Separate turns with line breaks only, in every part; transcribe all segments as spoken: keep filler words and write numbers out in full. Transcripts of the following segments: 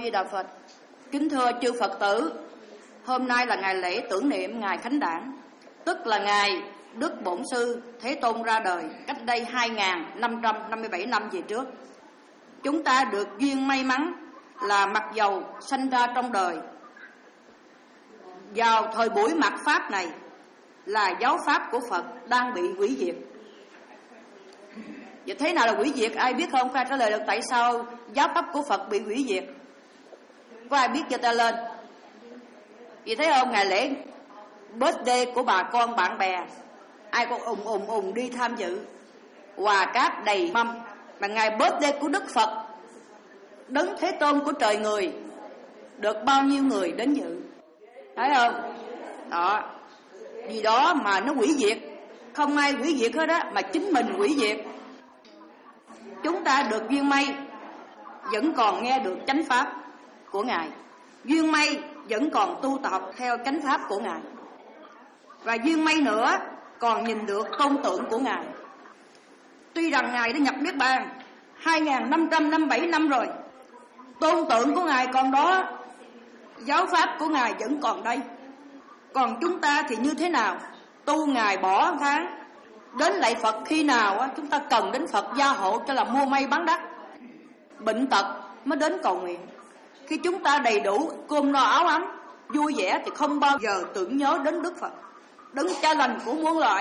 Di Đà Phật. Kính thưa chư Phật tử, hôm nay là ngày lễ tưởng niệm Ngài Khánh Đản, tức là ngày Đức Bổn Sư Thế Tôn ra đời cách đây hai nghìn năm trăm năm mươi bảy năm về trước. Chúng ta được duyên may mắn là mặc dầu sanh ra trong đời vào thời buổi mạt Pháp này, là giáo pháp của Phật đang bị hủy diệt. Vậy thế nào là hủy diệt? Ai biết không? Có ai trả lời được tại sao giáo pháp của Phật bị hủy diệt? Có ai biết cho ta lên? Vì thấy không, ngày lễ birthday của bà con bạn bè, ai cũng ùng ùng ùng đi tham dự, quà cáp đầy mâm. Mà ngày birthday của Đức Phật, Đấng Thế Tôn của trời người, được bao nhiêu người đến dự? Thấy không? Đó, vì đó mà nó hủy diệt. Không ai hủy diệt hết á, mà chính mình hủy diệt. Chúng ta được duyên may vẫn còn nghe được chánh pháp của Ngài, duyên may vẫn còn tu tập theo chánh pháp của Ngài, và duyên may nữa còn nhìn được tôn tượng của Ngài. Tuy rằng Ngài đã nhập Niết Bàn hai nghìn năm trăm năm mươi bảy năm rồi, tôn tượng của Ngài còn đó, giáo pháp của Ngài vẫn còn đây. Còn chúng ta thì như thế nào? Tu Ngài bỏ tháng, đến lạy Phật khi nào á, chúng ta cần đến Phật gia hộ cho là mua may bán đắt, bệnh tật mới đến cầu nguyện. Khi chúng ta đầy đủ cơm no áo ấm, vui vẻ thì không bao giờ tưởng nhớ đến Đức Phật, Đấng Cha Lành của muôn loài.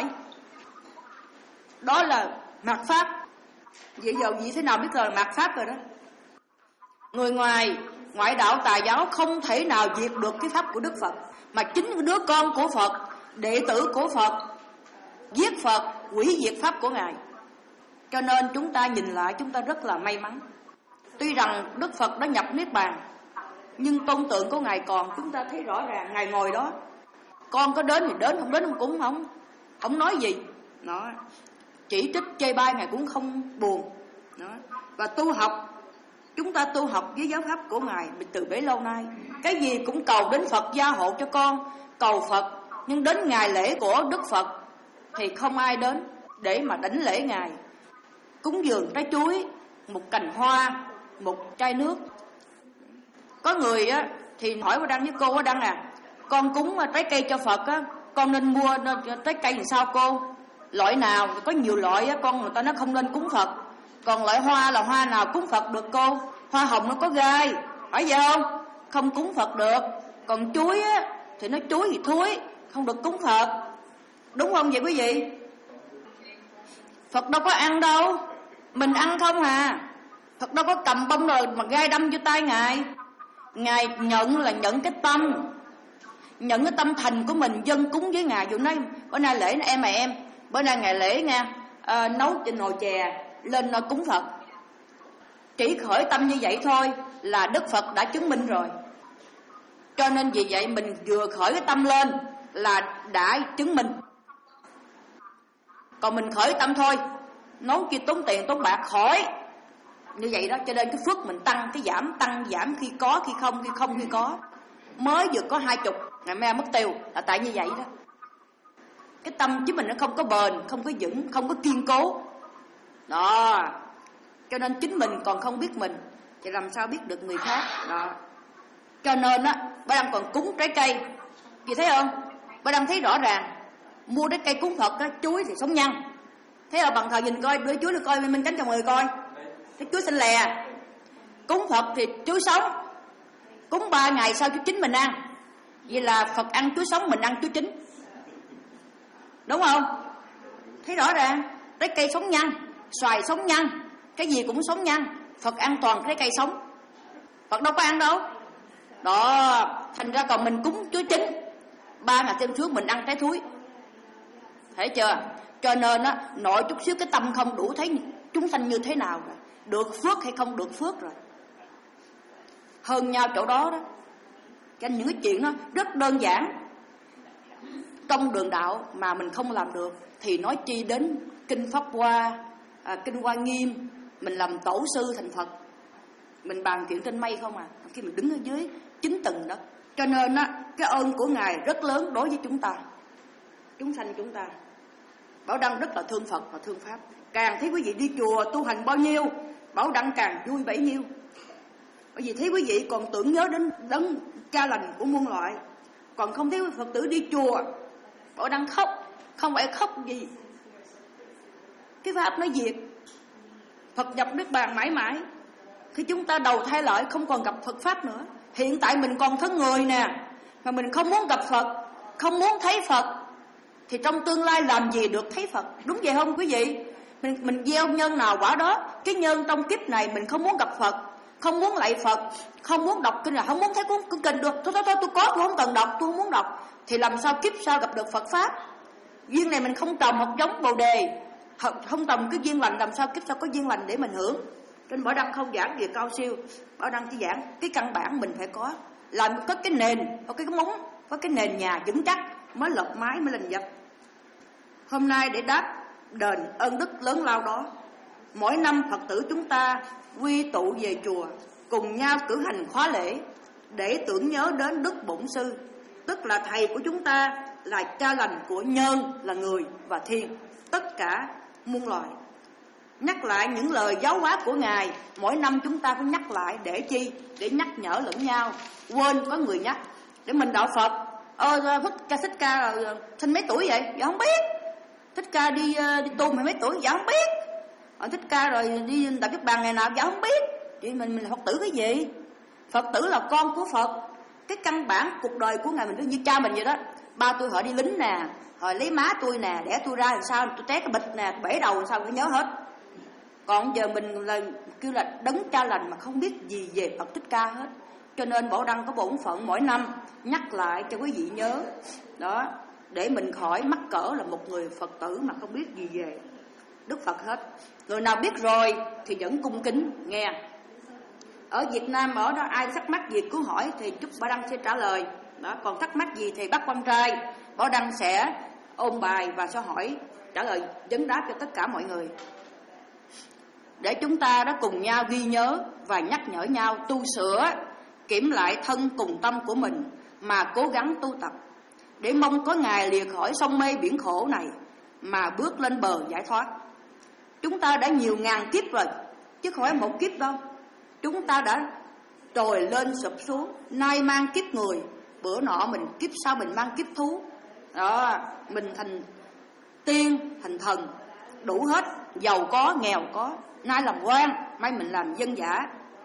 Đó là mạt Pháp. Vậy giờ gì thế nào biết là mạt Pháp rồi đó. Người ngoài, ngoại đạo tà giáo không thể nào diệt được cái pháp của Đức Phật, mà chính đứa con của Phật, đệ tử của Phật, giết Phật, hủy diệt pháp của Ngài. Cho nên chúng ta nhìn lại, chúng ta rất là may mắn. Tuy rằng Đức Phật đã nhập Niết Bàn, nhưng tôn tượng của Ngài còn, chúng ta thấy rõ ràng. Ngài ngồi đó, con có đến thì đến, không đến không cũng không không nói gì. Đó. Chỉ trích chê bai Ngài cũng không buồn. Đó. Và tu học, chúng ta tu học với giáo pháp của Ngài từ bấy lâu nay. Cái gì cũng cầu đến Phật gia hộ cho con, cầu Phật. Nhưng đến ngày lễ của Đức Phật thì không ai đến để mà đảnh lễ Ngài. Cúng dường trái chuối, một cành hoa, một chai nước. Có người á thì hỏi Qua Đăng với cô Qua Đăng à, con cúng trái cây cho Phật á, con nên mua trái cây làm sao cô? Loại nào? Có nhiều loại á, con người ta nói không nên cúng Phật. Còn loại hoa là hoa nào cúng Phật được cô? Hoa hồng nó có gai, phải vậy không? Không cúng Phật được. Còn chuối á thì nó chuối thì thúi, không được cúng Phật. Đúng không vậy quý vị? Phật đâu có ăn đâu, mình ăn không à. Phật đâu có cầm bông rồi mà gai đâm vô tay Ngài. Ngài nhận là nhận cái tâm, nhận cái tâm thành của mình dâng cúng với Ngài. Dù nói bữa nay lễ em mà em, bữa nay ngày lễ nha, à, nấu trên nồi chè lên nó cúng Phật. Chỉ khởi tâm như vậy thôi là Đức Phật đã chứng minh rồi. Cho nên vì vậy mình vừa khởi cái tâm lên là đã chứng minh. Còn mình khởi tâm thôi, nấu kia tốn tiền tốn bạc khỏi. Như vậy đó, cho nên cái phước mình tăng, cái giảm tăng giảm, khi có khi không, khi không khi có. Mới vừa có hai chục, ngày mai mất tiêu, là tại như vậy đó. Cái tâm chứ mình nó không có bền, không có vững, không có kiên cố. Đó. Cho nên chính mình còn không biết mình thì làm sao biết được người khác. Đó. Cho nên á, bà đang còn cúng trái cây. Chị thấy không? Bà đang thấy rõ ràng. Mua trái cây cúng Phật á, chuối thì sống nhăn. Thấy không? Bằng thờ nhìn coi, đứa chuối được coi Minh Cánh cho mọi người coi. Thấy chuối xanh lè. Cúng Phật thì chuối sống. Cúng ba ngày sau chuối chín mình ăn. Vậy là Phật ăn chuối sống, mình ăn chuối chín. Đúng không? Thấy rõ ràng. Trái cây sống nhăn, xoài sống nhăn, cái gì cũng sống nhăn. Phật ăn toàn trái cây sống. Phật đâu có ăn đâu. Đó. Thành ra còn mình cúng chuối chín, ba ngày thêm trước mình ăn trái thúi. Thấy chưa? Cho nên á, nội chút xíu cái tâm không đủ thấy chúng sanh như thế nào rồi, được phước hay không được phước rồi. Hơn nhau chỗ đó đó. Cho nên những cái chuyện đó rất đơn giản trong đường đạo mà mình không làm được thì nói chi đến kinh Pháp Hoa, à, kinh Hoa Nghiêm. Mình làm tổ sư thành Phật, mình bàn chuyện trên mây không à, khi mình đứng ở dưới chín tầng đất. Cho nên á, cái ơn của Ngài rất lớn đối với chúng ta, chúng sanh chúng ta. Bảo Đăng rất là thương Phật và thương Pháp. Càng thấy quý vị đi chùa tu hành bao nhiêu, Bảo Đăng càng vui bấy nhiêu. Bởi vì thấy quý vị còn tưởng nhớ đến đấng cha lành của muôn loại, còn không thấy Phật tử đi chùa họ đang khóc. Không phải khóc gì, cái pháp nó diệt, Phật nhập Niết Bàn mãi mãi. Khi chúng ta đầu thai lại không còn gặp Phật pháp nữa. Hiện tại mình còn thân người nè, mà mình không muốn gặp Phật, không muốn thấy Phật, thì trong tương lai làm gì được thấy Phật? Đúng vậy không quý vị? Mình, mình gieo nhân nào quả đó. Cái nhân trong kiếp này mình không muốn gặp Phật, không muốn lạy Phật, không muốn đọc kinh, là không muốn thấy cuốn, cuốn kinh được. Thôi thôi thôi tôi có, tôi không cần đọc, tôi không muốn đọc. Thì làm sao kiếp sau gặp được Phật pháp? Duyên này mình không trồng một giống bồ đề, không trồng cái duyên lành, làm sao kiếp sau có duyên lành để mình hưởng? Trên Bảo Đăng không giảng về cao siêu, Bảo Đăng chỉ giảng cái căn bản mình phải có, làm có cái nền, có cái móng, có cái nền nhà vững chắc mới lợp mái, mới lên dập. Hôm nay để đáp đền ơn đức lớn lao đó, mỗi năm Phật tử chúng ta quy tụ về chùa, cùng nhau cử hành khóa lễ để tưởng nhớ đến Đức Bổn Sư, tức là thầy của chúng ta, là cha lành của nhân, là người và thiên, tất cả muôn loài. Nhắc lại những lời giáo hóa của Ngài, mỗi năm chúng ta phải nhắc lại để chi? Để nhắc nhở lẫn nhau, quên có người nhắc. Để mình đạo Phật, ơ Thích Ca Thích Ca là sinh mấy tuổi vậy? Dạ không biết. Thích Ca đi đi tu mười mấy tuổi? Dạ không biết. Ở Thích Ca rồi đi Đại Niết Bàn ngày nào? Dạ không biết. Thì mình mình là Phật tử cái gì? Phật tử là con của Phật. Cái căn bản cuộc đời của Ngài mình như cha mình vậy đó. Ba tôi họ đi lính nè, hồi lấy má tôi nè, đẻ tôi ra làm sao, tôi té cái bịch nè, bể đầu làm sao phải nhớ hết. Còn giờ mình là kêu là đấng cha lành mà không biết gì về Phật Thích Ca hết. Cho nên Bảo Đăng có bổn phận mỗi năm nhắc lại cho quý vị nhớ đó, để mình khỏi mắc cỡ là một người Phật tử mà không biết gì về Đức Phật hết. Người nào biết rồi thì vẫn cung kính nghe. Ở Việt Nam ở đó ai thắc mắc gì cứ hỏi thì chúc Bảo Đăng sẽ trả lời đó. Còn thắc mắc gì thì bác quan trai Bảo Đăng sẽ ôn bài và sẽ hỏi trả lời vấn đáp cho tất cả mọi người, để chúng ta đã cùng nhau ghi nhớ và nhắc nhở nhau tu sửa, kiểm lại thân cùng tâm của mình mà cố gắng tu tập, để mong có ngày lìa khỏi sông mê biển khổ này mà bước lên bờ giải thoát. Chúng ta đã nhiều ngàn kiếp rồi, chứ không phải một kiếp đâu. Chúng ta đã trồi lên sụp xuống, nay mang kiếp người, bữa nọ mình kiếp sau mình mang kiếp thú. Đó, mình thành tiên, thành thần, đủ hết, giàu có, nghèo có. Nay làm quan, mai mình làm dân giả.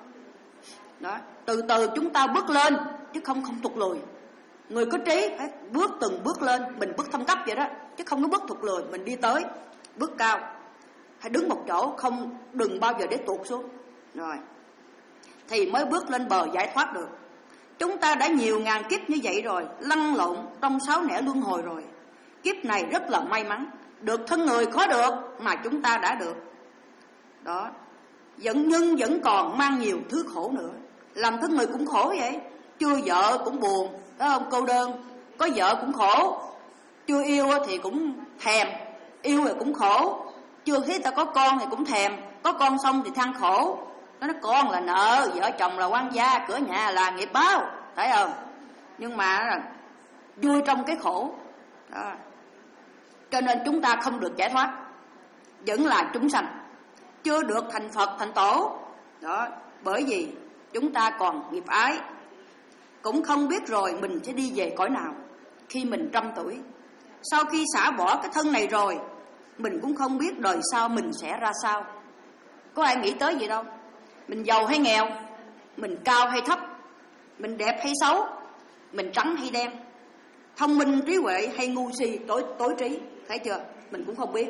Đó, từ từ chúng ta bước lên, chứ không không tụt lùi. Người có trí phải bước từng bước lên, mình bước thăng cấp vậy đó, chứ không có bước tụt lùi, mình đi tới, bước cao. Hãy đứng một chỗ, không đừng bao giờ để tụt xuống. Rồi, thì mới bước lên bờ giải thoát được. Chúng ta đã nhiều ngàn kiếp như vậy rồi, lăn lộn trong sáu nẻo luân hồi rồi. Kiếp này rất là may mắn, được thân người khó được mà chúng ta đã được. Đó, vẫn nhưng vẫn còn mang nhiều thứ khổ nữa. Làm thân người cũng khổ vậy, chưa vợ cũng buồn, phải không? Cô đơn, có vợ cũng khổ, chưa yêu thì cũng thèm, yêu thì cũng khổ, chưa thấy ta có con thì cũng thèm, có con xong thì than khổ. Nó nói con là nợ, vợ chồng là quan gia, cửa nhà là nghiệp báo, phải không? Nhưng mà vui trong cái khổ đó. Cho nên chúng ta không được giải thoát, vẫn là chúng sanh, chưa được thành Phật, thành Tổ đó. Bởi vì chúng ta còn nghiệp ái, cũng không biết rồi mình sẽ đi về cõi nào khi mình trăm tuổi. Sau khi xả bỏ cái thân này rồi, mình cũng không biết đời sau mình sẽ ra sao. Có ai nghĩ tới gì đâu. Mình giàu hay nghèo, mình cao hay thấp, mình đẹp hay xấu, mình trắng hay đen, thông minh trí huệ hay ngu si tối, tối trí, thấy chưa? Mình cũng không biết.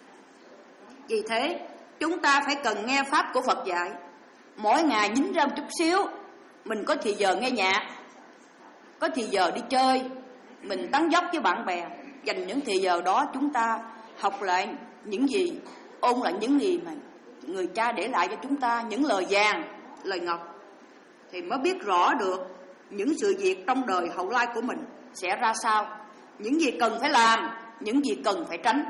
Vì thế chúng ta phải cần nghe pháp của Phật dạy. Mỗi ngày nhín ra một chút xíu, mình có thì giờ nghe nhạc, có thì giờ đi chơi, mình tán dóc với bạn bè. Dành những thì giờ đó chúng ta học lại những gì, ôn lại những gì mà người cha để lại cho chúng ta, những lời vàng, lời ngọc, thì mới biết rõ được những sự việc trong đời hậu lai của mình sẽ ra sao, những gì cần phải làm, những gì cần phải tránh.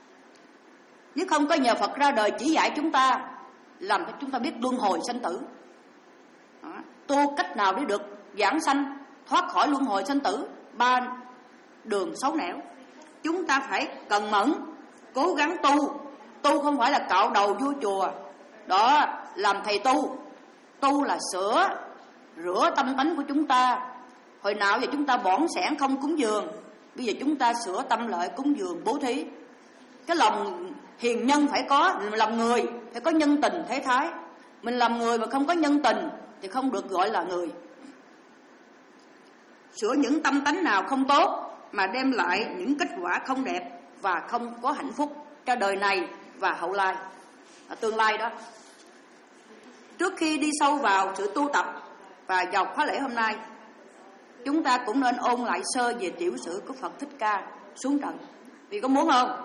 Nếu không có nhờ Phật ra đời chỉ dạy chúng ta, làm cho chúng ta biết luân hồi sanh tử. Đó. Tu cách nào để được giảng sanh, thoát khỏi luân hồi sanh tử, ba đường xấu nẻo. Chúng ta phải cần mẫn, cố gắng tu. Tu không phải là cạo đầu vua chùa đó làm thầy tu, Tu là sửa, rửa tâm tánh của chúng ta. Hồi nào giờ chúng ta bỏn sẻn không cúng dường, bây giờ chúng ta sửa tâm lại cúng dường bố thí. Cái lòng hiền nhân phải có, làm người phải có nhân tình thế thái. Mình làm người mà không có nhân tình thì không được gọi là người. Sửa những tâm tánh nào không tốt mà đem lại những kết quả không đẹp và không có hạnh phúc cho đời này và hậu lai, tương lai đó. Trước khi đi sâu vào sự tu tập và vào khóa lễ hôm nay, chúng ta cũng nên ôn lại sơ về tiểu sử của Phật Thích Ca xuống trần. Vì có muốn không?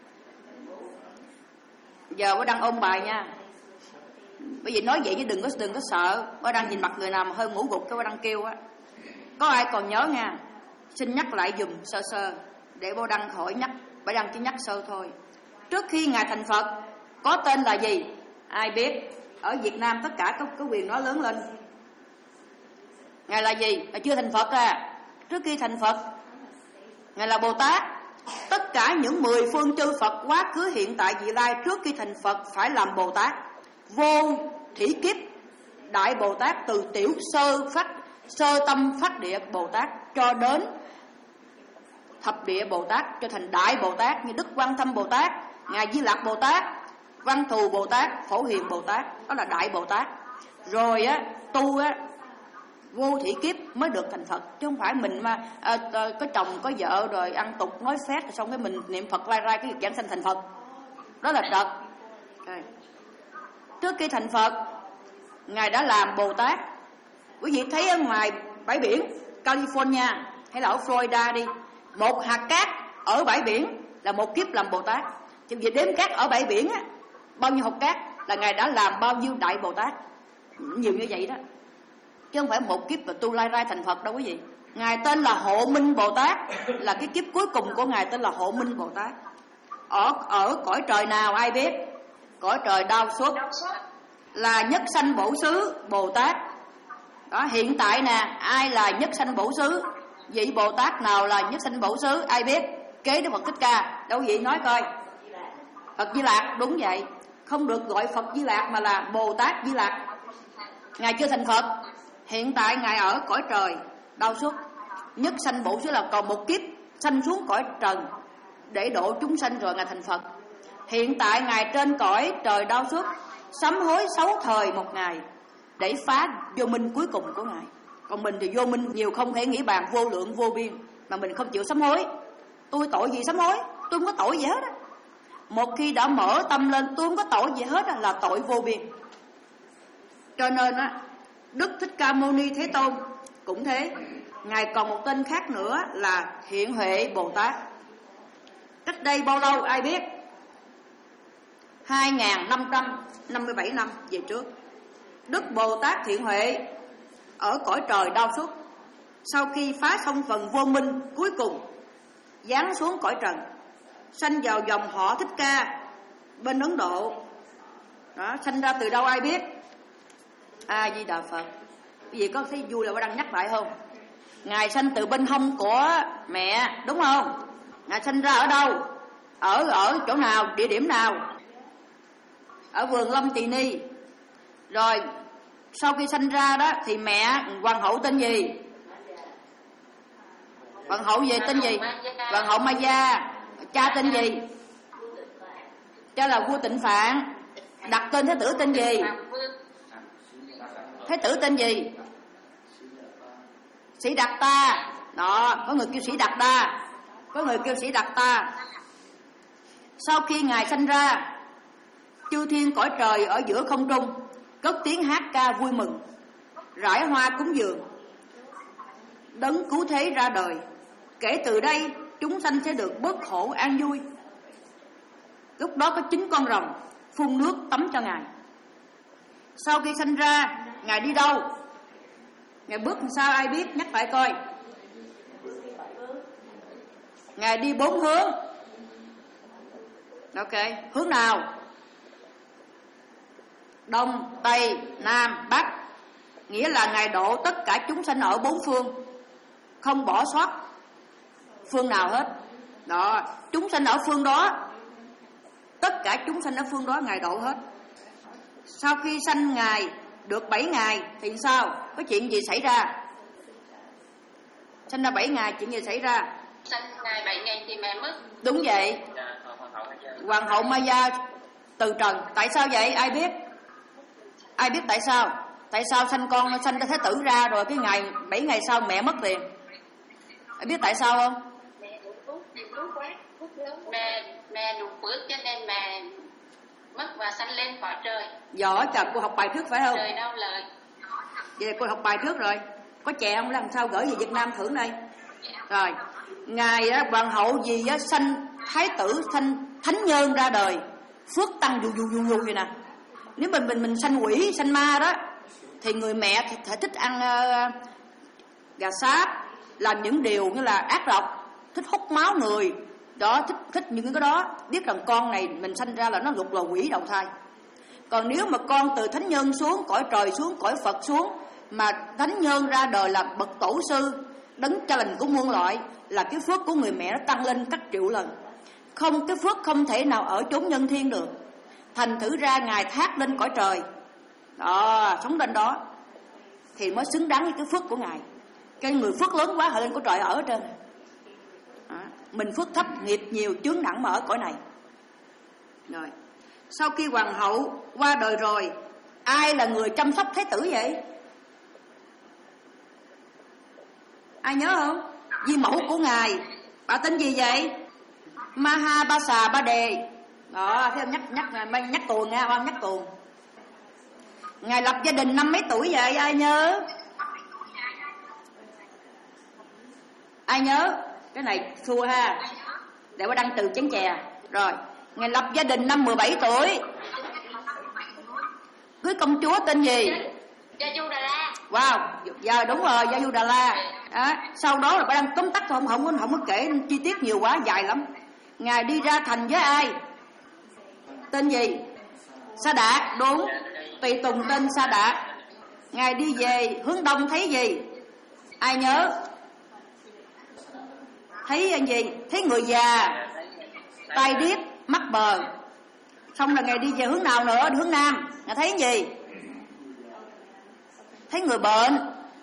Giờ có đang ôn bài nha. Bởi vì nói vậy chứ đừng có đừng có sợ. Có đang nhìn mặt người nào mà hơi ngủ gục cái có đang kêu á. Có ai còn nhớ nha? Xin nhắc lại dùm sơ sơ để Bố Đăng khỏi nhắc. Bố Đăng chỉ nhắc sơ thôi. Trước khi Ngài thành Phật có tên là gì? Ai biết? Ở Việt Nam tất cả có, có quyền nói lớn lên. Ngài là gì? Ngài chưa thành Phật à. Trước khi thành Phật, Ngài là Bồ Tát. Tất cả những mười phương chư Phật quá khứ hiện tại vị lai trước khi thành Phật phải làm Bồ Tát. Vô thủy kiếp Đại Bồ Tát, từ tiểu sơ phát sơ tâm phát địa Bồ Tát cho đến thập địa Bồ Tát, cho thành Đại Bồ Tát như Đức Quan Thâm Bồ Tát, Ngài Di Lạc Bồ Tát, Văn Thù Bồ Tát, Phổ Hiền Bồ Tát, đó là Đại Bồ Tát. Rồi á tu á vô thủy kiếp mới được thành Phật, chứ không phải mình mà à, à, có chồng có vợ rồi ăn tục nói phét xong cái mình niệm Phật lai rai cái việc giảng sanh thành Phật, đó là trật. Okay. Trước khi thành Phật, Ngài đã làm Bồ Tát. Quý vị thấy ở ngoài bãi biển California hay là ở Florida đi, một hạt cát ở bãi biển là một kiếp làm Bồ Tát. Chứ vì đếm cát ở bãi biển á, bao nhiêu hột cát là Ngài đã làm bao nhiêu Đại Bồ Tát, nhiều như vậy đó. Chứ không phải một kiếp mà tu lai rai thành Phật đâu quý vị. Ngài tên là Hộ Minh Bồ Tát, là cái kiếp cuối cùng của Ngài tên là Hộ Minh Bồ Tát. Ở ở cõi trời nào ai biết? Cõi trời Đao Xuất, là nhất sanh bổ xứ Bồ Tát. Đó, hiện tại nè, ai là nhất sanh bổ xứ? Vị Bồ Tát nào là nhất sanh bổ xứ? Ai biết? Kế Đức Phật Thích Ca. Đâu vậy nói coi. Phật Di Lạc, đúng vậy. Không được gọi Phật Di Lạc mà là Bồ Tát Di Lạc. Ngài chưa thành Phật. Hiện tại Ngài ở cõi trời Đao Xuất, nhất sanh bổ xứ là còn một kiếp sanh xuống cõi trần để độ chúng sanh rồi Ngài thành Phật. Hiện tại Ngài trên cõi trời Đao Xuất sám hối sáu thời một ngày để phá vô minh cuối cùng của Ngài. Còn mình thì vô minh nhiều không thể nghĩ bàn, vô lượng vô biên, mà mình không chịu sám hối. Tôi tội gì sám hối? Tôi không có tội gì hết á. Một khi đã mở tâm lên tôi không có tội gì hết á, là tội vô biên. Cho nên á, Đức Thích Ca Mâu Ni Thế Tôn cũng thế. Ngài còn một tên khác nữa là Hiện Huệ Bồ Tát. Cách đây bao lâu ai biết? hai nghìn năm trăm năm mươi bảy năm về trước, Đức Bồ Tát Hiện Huệ ở cõi trời Đao Xuất, sau khi phá xong phần vô minh cuối cùng, giáng xuống cõi trần, sanh vào dòng họ Thích Ca bên Ấn Độ. Đó, sanh ra từ đâu ai biết? A Di Đà Phật. Quý vị có thấy vui là có đang nhắc lại không? Ngài sanh từ bên hông của mẹ, đúng không? Ngài sanh ra ở đâu? Ở ở chỗ nào, địa điểm nào? Ở vườn Lâm Tỳ Ni. Rồi sau khi sanh ra đó thì mẹ hoàng hậu tên gì? Hoàng hậu gì tên gì? Hoàng hậu Maya. Cha tên gì? Cha là vua Tịnh Phạn. Đặt tên thế tử tên gì? Thế tử tên gì? Sĩ Đạt Ta. Đó, có người kêu Sĩ Đạt Ta, có người kêu Sĩ Đạt Ta. Sau khi Ngài sanh ra, chư thiên cõi trời ở giữa không trung cất tiếng hát ca vui mừng, rải hoa cúng dường. Đấng cứu thế ra đời, kể từ đây chúng sanh sẽ được bớt khổ an vui. Lúc đó có chín con rồng phun nước tắm cho Ngài. Sau khi sanh ra, Ngài đi đâu? Ngài bước làm sao ai biết? Nhắc lại coi. Ngài đi bốn hướng. Ok, hướng nào? Đông, Tây, Nam, Bắc. Nghĩa là Ngài độ tất cả chúng sanh ở bốn phương, không bỏ sót phương nào hết. Đó, chúng sanh ở phương đó, tất cả chúng sanh ở phương đó Ngài độ hết. Sau khi sanh Ngài được bảy ngày thì sao? Có chuyện gì xảy ra? Sinh ra bảy ngày chuyện gì xảy ra?
Sinh ngày bảy ngày thì mẹ mất.
Đúng vậy. Hoàng hậu Maya từ trần. Tại sao vậy? Ai biết? Ai biết tại sao? Tại sao sanh con sanh ra Thái tử ra rồi cái ngày bảy ngày sau mẹ mất liền? Ai biết tại sao không?
Mẹ mẹ đủ phước cho nên mẹ mất và sanh lên cõi trời.
Giỏi, trời, cô học bài trước phải không?
Trời đâu lời.
Vậy cô học bài trước rồi. Có chè không? Làm sao gửi về Việt Nam thưởng đây. Rồi, ngài á, hoàng hậu gì á, sanh thái tử, sanh thánh nhân ra đời, phước tăng dù dù dù dù vậy nè. Nếu mình mình mình sanh quỷ, sanh ma đó, thì người mẹ thì thể thích ăn uh, gà sáp, làm những điều như là ác độc, thích hút máu người, đó, thích thích những cái đó, biết rằng con này mình sanh ra là nó lục là quỷ đầu thai. Còn nếu mà con từ thánh nhân xuống, cõi trời xuống, cõi Phật xuống, mà thánh nhân ra đời là bậc tổ sư, đấng cha lành của muôn loại, là cái phước của người mẹ nó tăng lên các triệu lần. Không, cái phước không thể nào ở chốn nhân thiên được. Thành thử ra ngài thác lên cõi trời, đó, sống lên đó thì mới xứng đáng với cái phước của ngài. Cái người phước lớn quá họ lên cõi trời ở trên. Đó. Mình phước thấp, nghiệp nhiều, chướng nặng mà ở cõi này. Rồi, sau khi hoàng hậu qua đời rồi, ai là người chăm sóc thái tử vậy? Ai nhớ không? Di mẫu của ngài, bà tên gì vậy? Mahabasa Ba Đề. Đó, thấy không? Nhắc nhắc nhắc tuồng nha, không nhắc tuồng. Ngài lập gia đình năm mấy tuổi vậy? Ai nhớ? Ai nhớ? Cái này xua ha. Để qua đăng từ chén chè. Rồi, ngài lập gia đình năm mười bảy tuổi. Cưới công chúa tên gì?
Yasodhara.
Wow, giờ đúng rồi, Yasodhara. Đó, sau đó là bà đang tóm tắt thôi, không không không có kể chi tiết nhiều quá, dài lắm. Ngài đi ra thành với ai? Tên gì? Sa Đạ, đúng. Tùy tùng tên Sa Đạ. Ngài đi về hướng đông thấy gì? Ai nhớ? Thấy anh gì? Thấy người già, tai điếc, mắt bờ. Xong là ngài đi về hướng nào nữa? Hướng nam. Ngài thấy gì? Thấy người bệnh.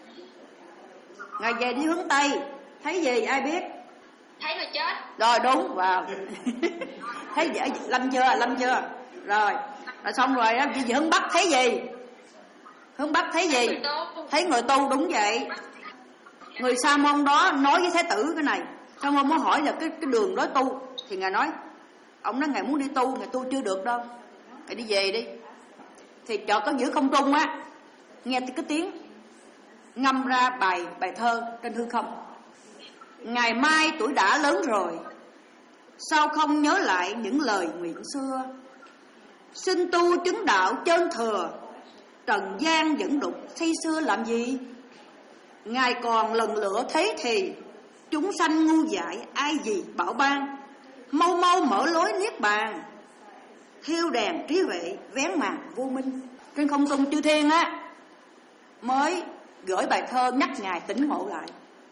Ngài về đi hướng tây, thấy gì? Ai biết?
Thấy người chết.
Rồi đúng, vào. Thấy dễ lâm chưa? Lâm chưa? Rồi, rồi xong rồi đó, đi về hướng bắc thấy gì? Hướng bắc thấy gì? Thấy người tu, đúng vậy. Người Sa Môn đó nói với thái tử cái này. Sa Môn mới hỏi là cái cái đường đó tu, thì ngài nói, ông nói ngài muốn đi tu, ngài tu chưa được đâu, ngài đi về đi. Thì chợt có giữa không trung á, nghe cái tiếng ngâm ra bài bài thơ trên hư không. Ngày mai tuổi đã lớn rồi, sao không nhớ lại những lời nguyện xưa? Xin tu chứng đạo chân thừa, trần gian vẫn đục say xưa làm gì? Ngài còn lần lữa thế thì, chúng sanh ngu dại ai gì bảo ban? Mau mau mở lối niết bàn, thiêu đèn trí huệ vén màn vô minh. Trên không trung chư thiên á mới gửi bài thơ nhắc ngài tỉnh ngộ lại,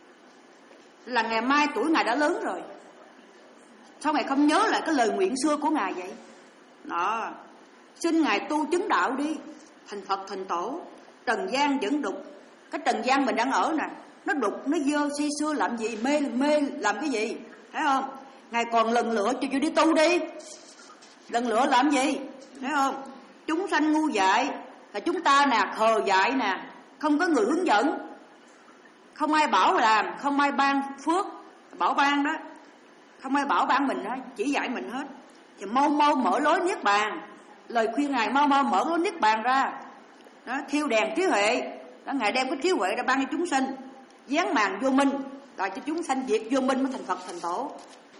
là ngày mai tuổi ngài đã lớn rồi, sao ngài không nhớ lại cái lời nguyện xưa của ngài vậy? Đó, xin ngài tu chứng đạo đi, thành Phật thành Tổ. Trần gian vẫn đục, cái trần gian mình đang ở nè, nó đục, nó dơ si xưa làm gì, mê mê làm cái gì, thấy không? Ngài còn lần lnữa cho cho đi tu đi, lần lnữa làm gì, thấy không? Chúng sanh ngu dại là chúng ta nè, khờ dại nè, không có người hướng dẫn, không ai bảo làm, không ai ban phước bảo ban đó, không ai bảo ban mình đó, chỉ dạy mình hết. Thì mau mau mở lối niết bàn, lời khuyên ngài mau mau mở lối niết bàn ra đó, thiêu đèn trí huệ đó. Ngài đem cái trí huệ ra ban cho chúng sinh, dán màn vô minh, rồi cho chúng sanh diệt vô minh mới thành Phật thành Tổ.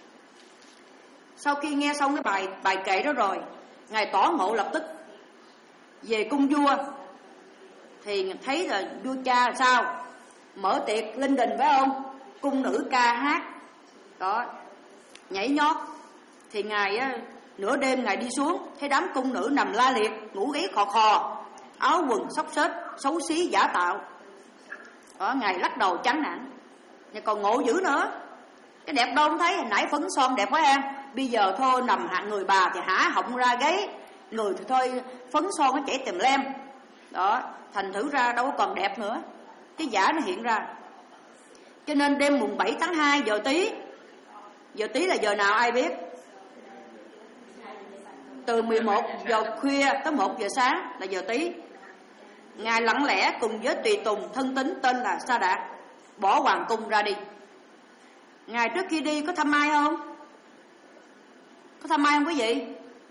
Sau khi nghe xong cái bài bài kệ đó rồi, ngài tỏ ngộ lập tức về cung vua. Thì thấy là vua cha là sao? Mở tiệc linh đình phải không? Cung nữ ca hát đó, nhảy nhót. Thì ngài á, nửa đêm ngài đi xuống, thấy đám cung nữ nằm la liệt, ngủ gáy khò khò, áo quần xốc xếch, xấu xí giả tạo đó. Ngài lắc đầu chán nản, nhưng còn ngộ dữ nữa. Cái đẹp đâu không thấy, nãy phấn son đẹp quá em, bây giờ thôi nằm hạng người bà thì hả họng ra gáy, người thì thôi phấn son nó chảy tèm lem. Đó, thành thử ra đâu có còn đẹp nữa, cái giả nó hiện ra. Cho nên đêm mùng bảy tháng hai giờ Tý. Giờ Tý là giờ nào ai biết? Từ mười một giờ khuya tới một giờ sáng là giờ Tý. Ngài lặng lẽ cùng với tùy tùng thân tín tên là Sa Đạt bỏ hoàng cung ra đi. Ngài trước khi đi có thăm ai không? Có thăm ai không quý vị?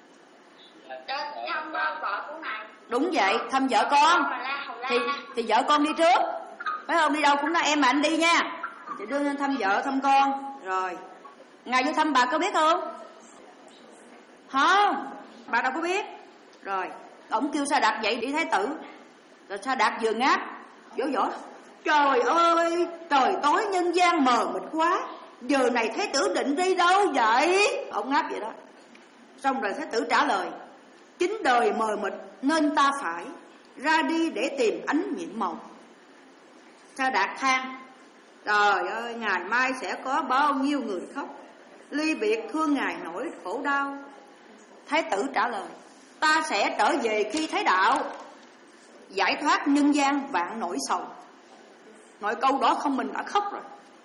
Thăm vợ của ngài.
Đúng vậy, thăm vợ con. Thì, thì vợ con đi trước, phải không? Đi đâu cũng nói em mà anh đi nha. Thì đưa lên thăm vợ thăm con. Rồi ngài vô thăm bà có biết không? Không, bà đâu có biết. Rồi ổng kêu Sa Đạt dậy đi thái tử. Rồi Sa Đạt vừa ngáp vỗ vỗ, trời ơi, trời tối nhân gian mờ mịt quá, giờ này thái tử định đi đâu vậy? Ông ngáp vậy đó. Xong rồi thái tử trả lời, chính đời mờ mịt nên ta phải ra đi để tìm ánh nhiệm màu. Sa Đạt than, trời ơi, ngày mai sẽ có bao nhiêu người khóc, ly biệt thương ngài nỗi khổ đau. Thái tử trả lời, ta sẽ trở về khi thấy đạo, giải thoát nhân gian vạn nỗi sầu. Nói câu đó không mình đã khóc rồi,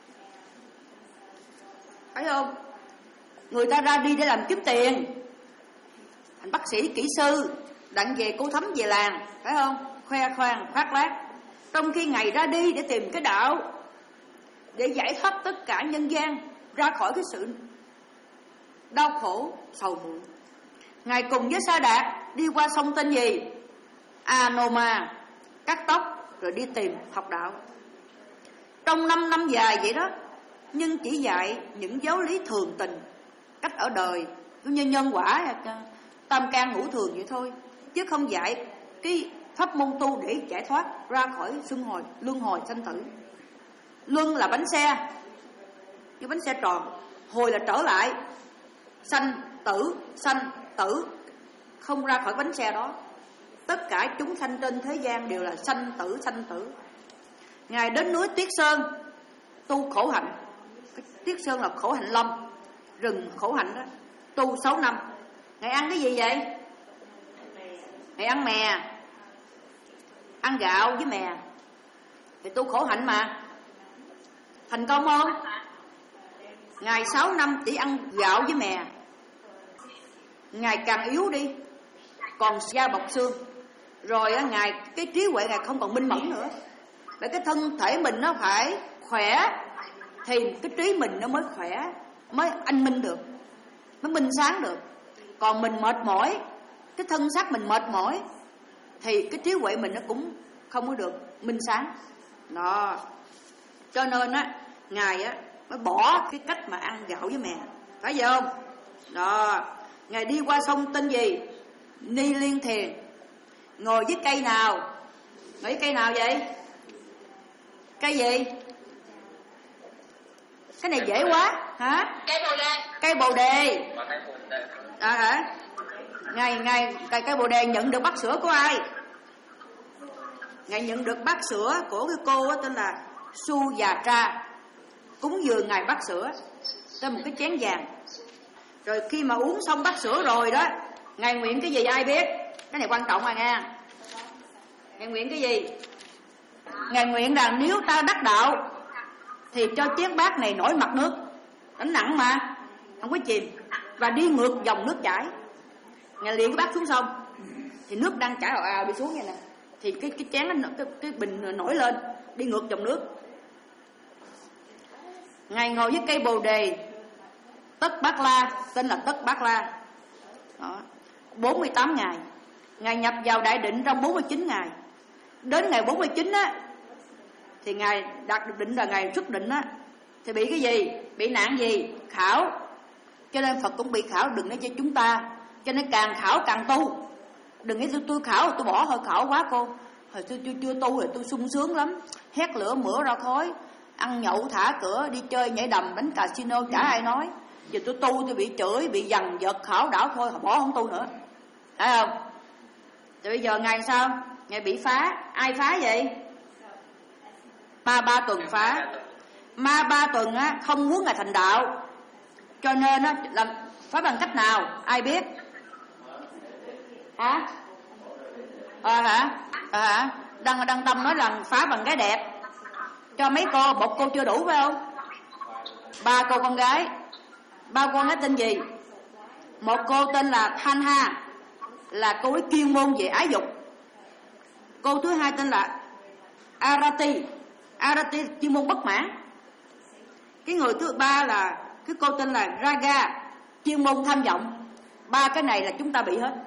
phải không? Người ta ra đi để làm kiếm tiền, thành bác sĩ, kỹ sư, đặng về cô thấm về làng, phải không? Khoe khoang khoác lác. Trong khi Ngài ra đi để tìm cái đạo, để giải thoát tất cả nhân gian ra khỏi cái sự đau khổ sầu muộn. Ngài cùng với Sa Đạt đi qua sông tên gì? Anoma, cắt tóc rồi đi tìm học đạo. Trong năm năm dài vậy đó, nhưng chỉ dạy những giáo lý thường tình, cách ở đời, như nhân quả, tam can ngũ thường vậy thôi, chứ không dạy cái pháp môn tu để giải thoát ra khỏi luân hồi, luân hồi sanh tử. Luân là bánh xe, như bánh xe tròn, hồi là trở lại, sanh tử, sanh tử, không ra khỏi bánh xe đó. Tất cả chúng sanh trên thế gian đều là sanh tử, sanh tử. Ngài đến núi Tuyết Sơn tu khổ hạnh. Tuyết Sơn là khổ hạnh lâm, rừng khổ hạnh đó, tu sáu năm. Ngài ăn cái gì vậy? Ngài ăn mè, ăn gạo với mè. Thì tu khổ hạnh mà, thành công không? Ngài sáu năm chỉ ăn gạo với mè. Ngài càng yếu đi, còn da bọc xương. Rồi á, Ngài cái trí huệ Ngài không còn minh mẫn nữa. Bởi cái thân thể mình nó phải khỏe thì cái trí mình nó mới khỏe, mới anh minh được, mới minh sáng được. Còn mình mệt mỏi, cái thân xác mình mệt mỏi thì cái trí huệ mình nó cũng không có được minh sáng. Đó. Cho nên á, Ngài á mới bỏ cái cách mà ăn gạo với mè, phải vậy không? Đó. Ngài đi qua sông tên gì? Ni Liên Thiền. Ngồi với cây nào? Ngồi với cây nào vậy? Cây gì? Cái này dễ quá hả?
Cây bồ đề.
Cây bồ đề. À hả? Ngài ngài cây cây bồ đề nhận được bát sữa của ai? Ngài nhận được bát sữa của cái cô đó, tên là Su Già Tra, cúng dường Ngài bát sữa, tên một cái chén vàng. Rồi khi mà uống xong bát sữa rồi đó, Ngài nguyện cái gì ai biết? Cái này quan trọng à nha. Ngài nguyện cái gì? Ngài nguyện rằng nếu ta đắc đạo thì cho chén bát này nổi mặt nước, đánh nặng mà không có chìm, và đi ngược dòng nước chảy. Ngài liền cái bát xuống sông thì nước đang chảy ào ào đi xuống vậy nè, thì cái cái chén nó, cái, cái bình nổi lên đi ngược dòng nước. Ngài ngồi với cây bồ đề Tất Bát La, tên là Tất Bát La. Đó, bốn mươi tám ngày. Ngài nhập vào đại định trong bốn mươi chín ngày. Đến ngày bốn mươi chín á thì Ngài đạt được định, là Ngài xuất định á thì bị cái gì? Bị nạn gì? Khảo. Cho nên Phật cũng bị khảo, đừng nói cho chúng ta. Cho nên càng khảo càng tu. Đừng nghĩ tôi, tôi khảo tôi bỏ thôi, khảo quá cô. Hồi tôi, tôi chưa tu rồi tôi sung sướng lắm, hét lửa mửa ra khói, ăn nhậu thả cửa, đi chơi nhảy đầm đánh casino chả ai nói. Giờ tôi tu tôi bị chửi, bị dằn vợt khảo đảo thôi, bỏ không tu nữa, phải không? Thì bây giờ Ngài sao? Ngài bị phá. Ai phá vậy? Ma Ba Tuần phá. Ma Ba Tuần á không muốn Ngài thành đạo, cho nên á làm phá bằng cách nào ai biết? Hả? Ờ hả? À, Đăng Đăng Tâm nói rằng phá bằng gái đẹp cho mấy cô, một cô chưa đủ phải không? Ba cô con gái. Ba con gái tên gì? Một cô tên là Thanh Ha, là cô ấy chuyên môn về ái dục. Cô thứ hai tên là Arati, Arati chuyên môn bất mãn. Cái người thứ ba là cái cô tên là Raga, chuyên môn tham vọng. Ba cái này là chúng ta bị hết.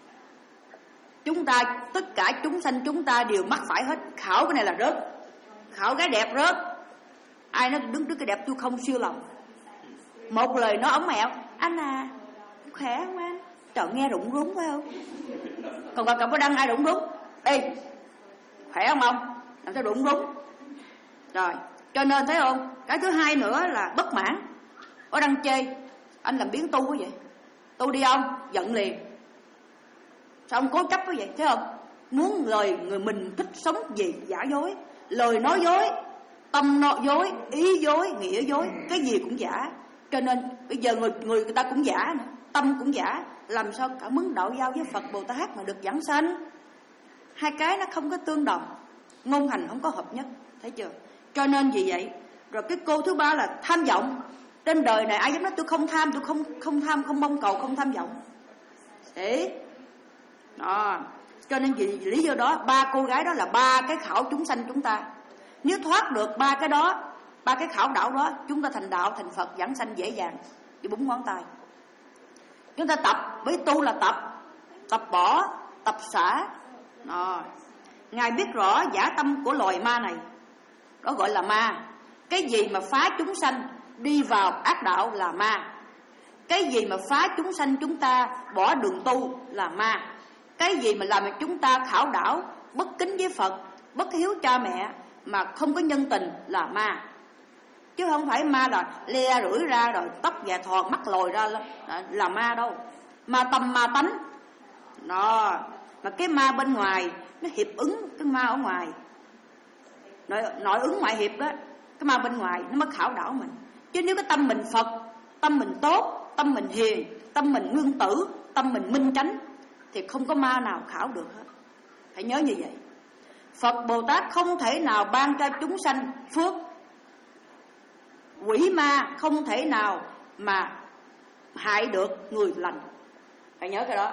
Chúng ta, tất cả chúng sanh chúng ta đều mắc phải hết. Khảo cái này là rớt, khảo gái đẹp rớt. Ai nói đứng trước cái đẹp tôi không siêu lòng. Một lời nó ống mẹo: anh à, khỏe không anh? Trời, nghe rụng rúng phải không? Còn bà cặp có Đăng ai rụng rúng? Ê, khỏe không ông? Làm sao rụng rúng? Rồi, cho nên thấy không? Cái thứ hai nữa là bất mãn. Có Đăng chê anh làm biến tu quá vậy. Tu đi ông, giận liền. Sao ông cố chấp quá vậy? Thấy không? Muốn lời người mình thích sống gì giả dối, lời nói dối, tâm nói dối, ý dối, nghĩa dối, cái gì cũng giả. Cho nên bây giờ người người, người ta cũng giả nữa, tâm cũng giả. Làm sao cả muốn đạo giao với Phật Bồ Tát mà được giảng sanh? Hai cái nó không có tương đồng, ngôn hành không có hợp nhất, thấy chưa? Cho nên vì vậy. Rồi cái cô thứ ba là tham vọng. Trên đời này ai dám nói tôi không tham, tôi không không tham, không mong cầu, không tham vọng. Thế đó. Cho nên vì lý do đó, ba cô gái đó là ba cái khảo chúng sanh chúng ta. Nếu thoát được ba cái đó, ba cái khảo đảo đó, chúng ta thành đạo, thành Phật, giảng sanh dễ dàng như búng ngón tay. Chúng ta tập, với tu là tập, tập bỏ, tập xả. Đó. Ngài biết rõ giả tâm của loài ma này, đó gọi là ma. Cái gì mà phá chúng sanh đi vào ác đạo là ma. Cái gì mà phá chúng sanh chúng ta bỏ đường tu là ma. Cái gì mà làm cho chúng ta khảo đảo, bất kính với Phật, bất hiếu cha mẹ, mà không có nhân tình là ma. Chứ không phải ma là le rưỡi ra rồi tóc và thòn mắt lồi ra là, là ma đâu. Ma tâm ma tánh. Đó. Mà cái ma bên ngoài nó hiệp ứng cái ma ở ngoài, nội, nội ứng ngoại hiệp đó. Cái ma bên ngoài nó mới khảo đảo mình. Chứ nếu cái tâm mình Phật, tâm mình tốt, tâm mình hiền, tâm mình nguyên tử, tâm mình minh chánh, thì không có ma nào khảo được hết. Phải nhớ như vậy. Phật Bồ Tát không thể nào ban cho chúng sanh phước. Quỷ ma không thể nào mà hại được người lành. Phải nhớ cái đó.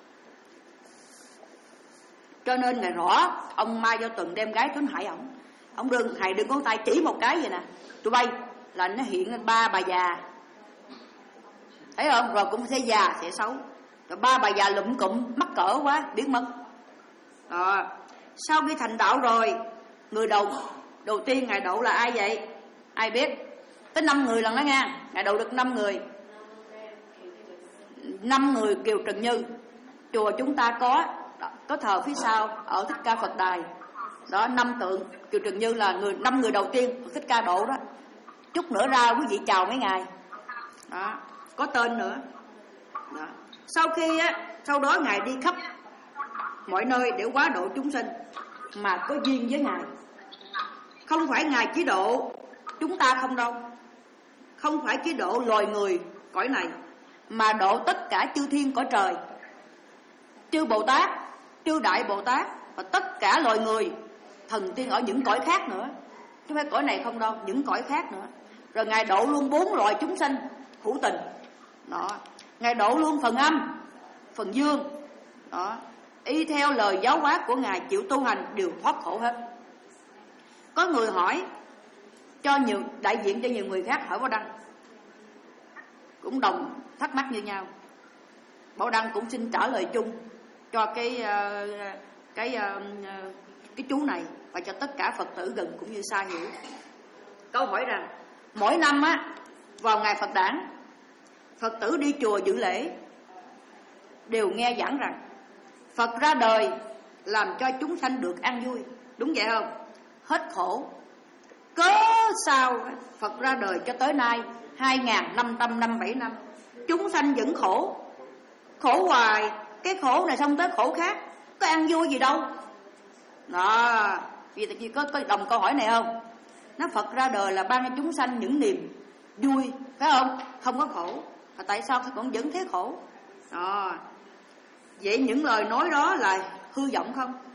Cho nên Ngài rõ, ông Mai Giao Tuần đem gái đến hại ổng. Ông đừng, thầy đừng có tay chỉ một cái vậy nè, tụi bay là nó hiện lên ba bà già. Thấy không? Rồi cũng sẽ già, sẽ xấu. Rồi ba bà già lụm cụm, mắc cỡ quá, biến mất. Đó. Sau khi thành đạo rồi, người đầu đầu tiên Ngài độ là ai vậy? Ai biết? Tới năm người lần đó nha. Ngài độ được năm người. Năm người Kiều Trần Như. Chùa chúng ta có có thờ phía sau ở Thích Ca Phật Đài. Đó, năm tượng Kiều Trần Như là người năm người đầu tiên Thích Ca độ đó. Chút nữa ra quý vị chào mấy ngài. Đó, có tên nữa. Đó. Sau khi á, sau đó Ngài đi khắp mọi nơi để hóa độ chúng sinh mà có duyên với Ngài. Không phải Ngài chỉ độ chúng ta không đâu. Không phải chỉ độ loài người cõi này, mà độ tất cả chư thiên cõi trời, chư Bồ Tát, chư Đại Bồ Tát, và tất cả loài người, thần tiên ở những cõi khác nữa. Chứ không phải cõi này không đâu, những cõi khác nữa. Rồi Ngài độ luôn bốn loại chúng sanh hữu tình. Đó. Ngài độ luôn phần âm, phần dương. Đó. Y theo lời giáo hóa của Ngài, chịu tu hành đều thoát khổ hết. Có người hỏi cho nhiều, đại diện cho nhiều người khác hỏi Bảo Đăng, cũng đồng thắc mắc như nhau. Bảo Đăng cũng xin trả lời chung cho cái cái cái chú này và cho tất cả Phật tử gần cũng như xa hiểu. Câu hỏi rằng mỗi năm á, vào ngày Phật đản, Phật tử đi chùa dự lễ đều nghe giảng rằng Phật ra đời làm cho chúng sanh được an vui. Đúng vậy không? Hết khổ. Cớ sao Phật ra đời cho tới nay hai nghìn năm trăm năm mươi bảy năm chúng sanh vẫn khổ, khổ hoài. Cái khổ này xong tới khổ khác, có an vui gì đâu. Đó, vì tại vì có, có đồng câu hỏi này không? Nó Phật ra đời là ban cho chúng sanh những niềm vui, phải không? Không có khổ. Và tại sao còn vẫn thế khổ? Đó. Vậy những lời nói đó là hư vọng không?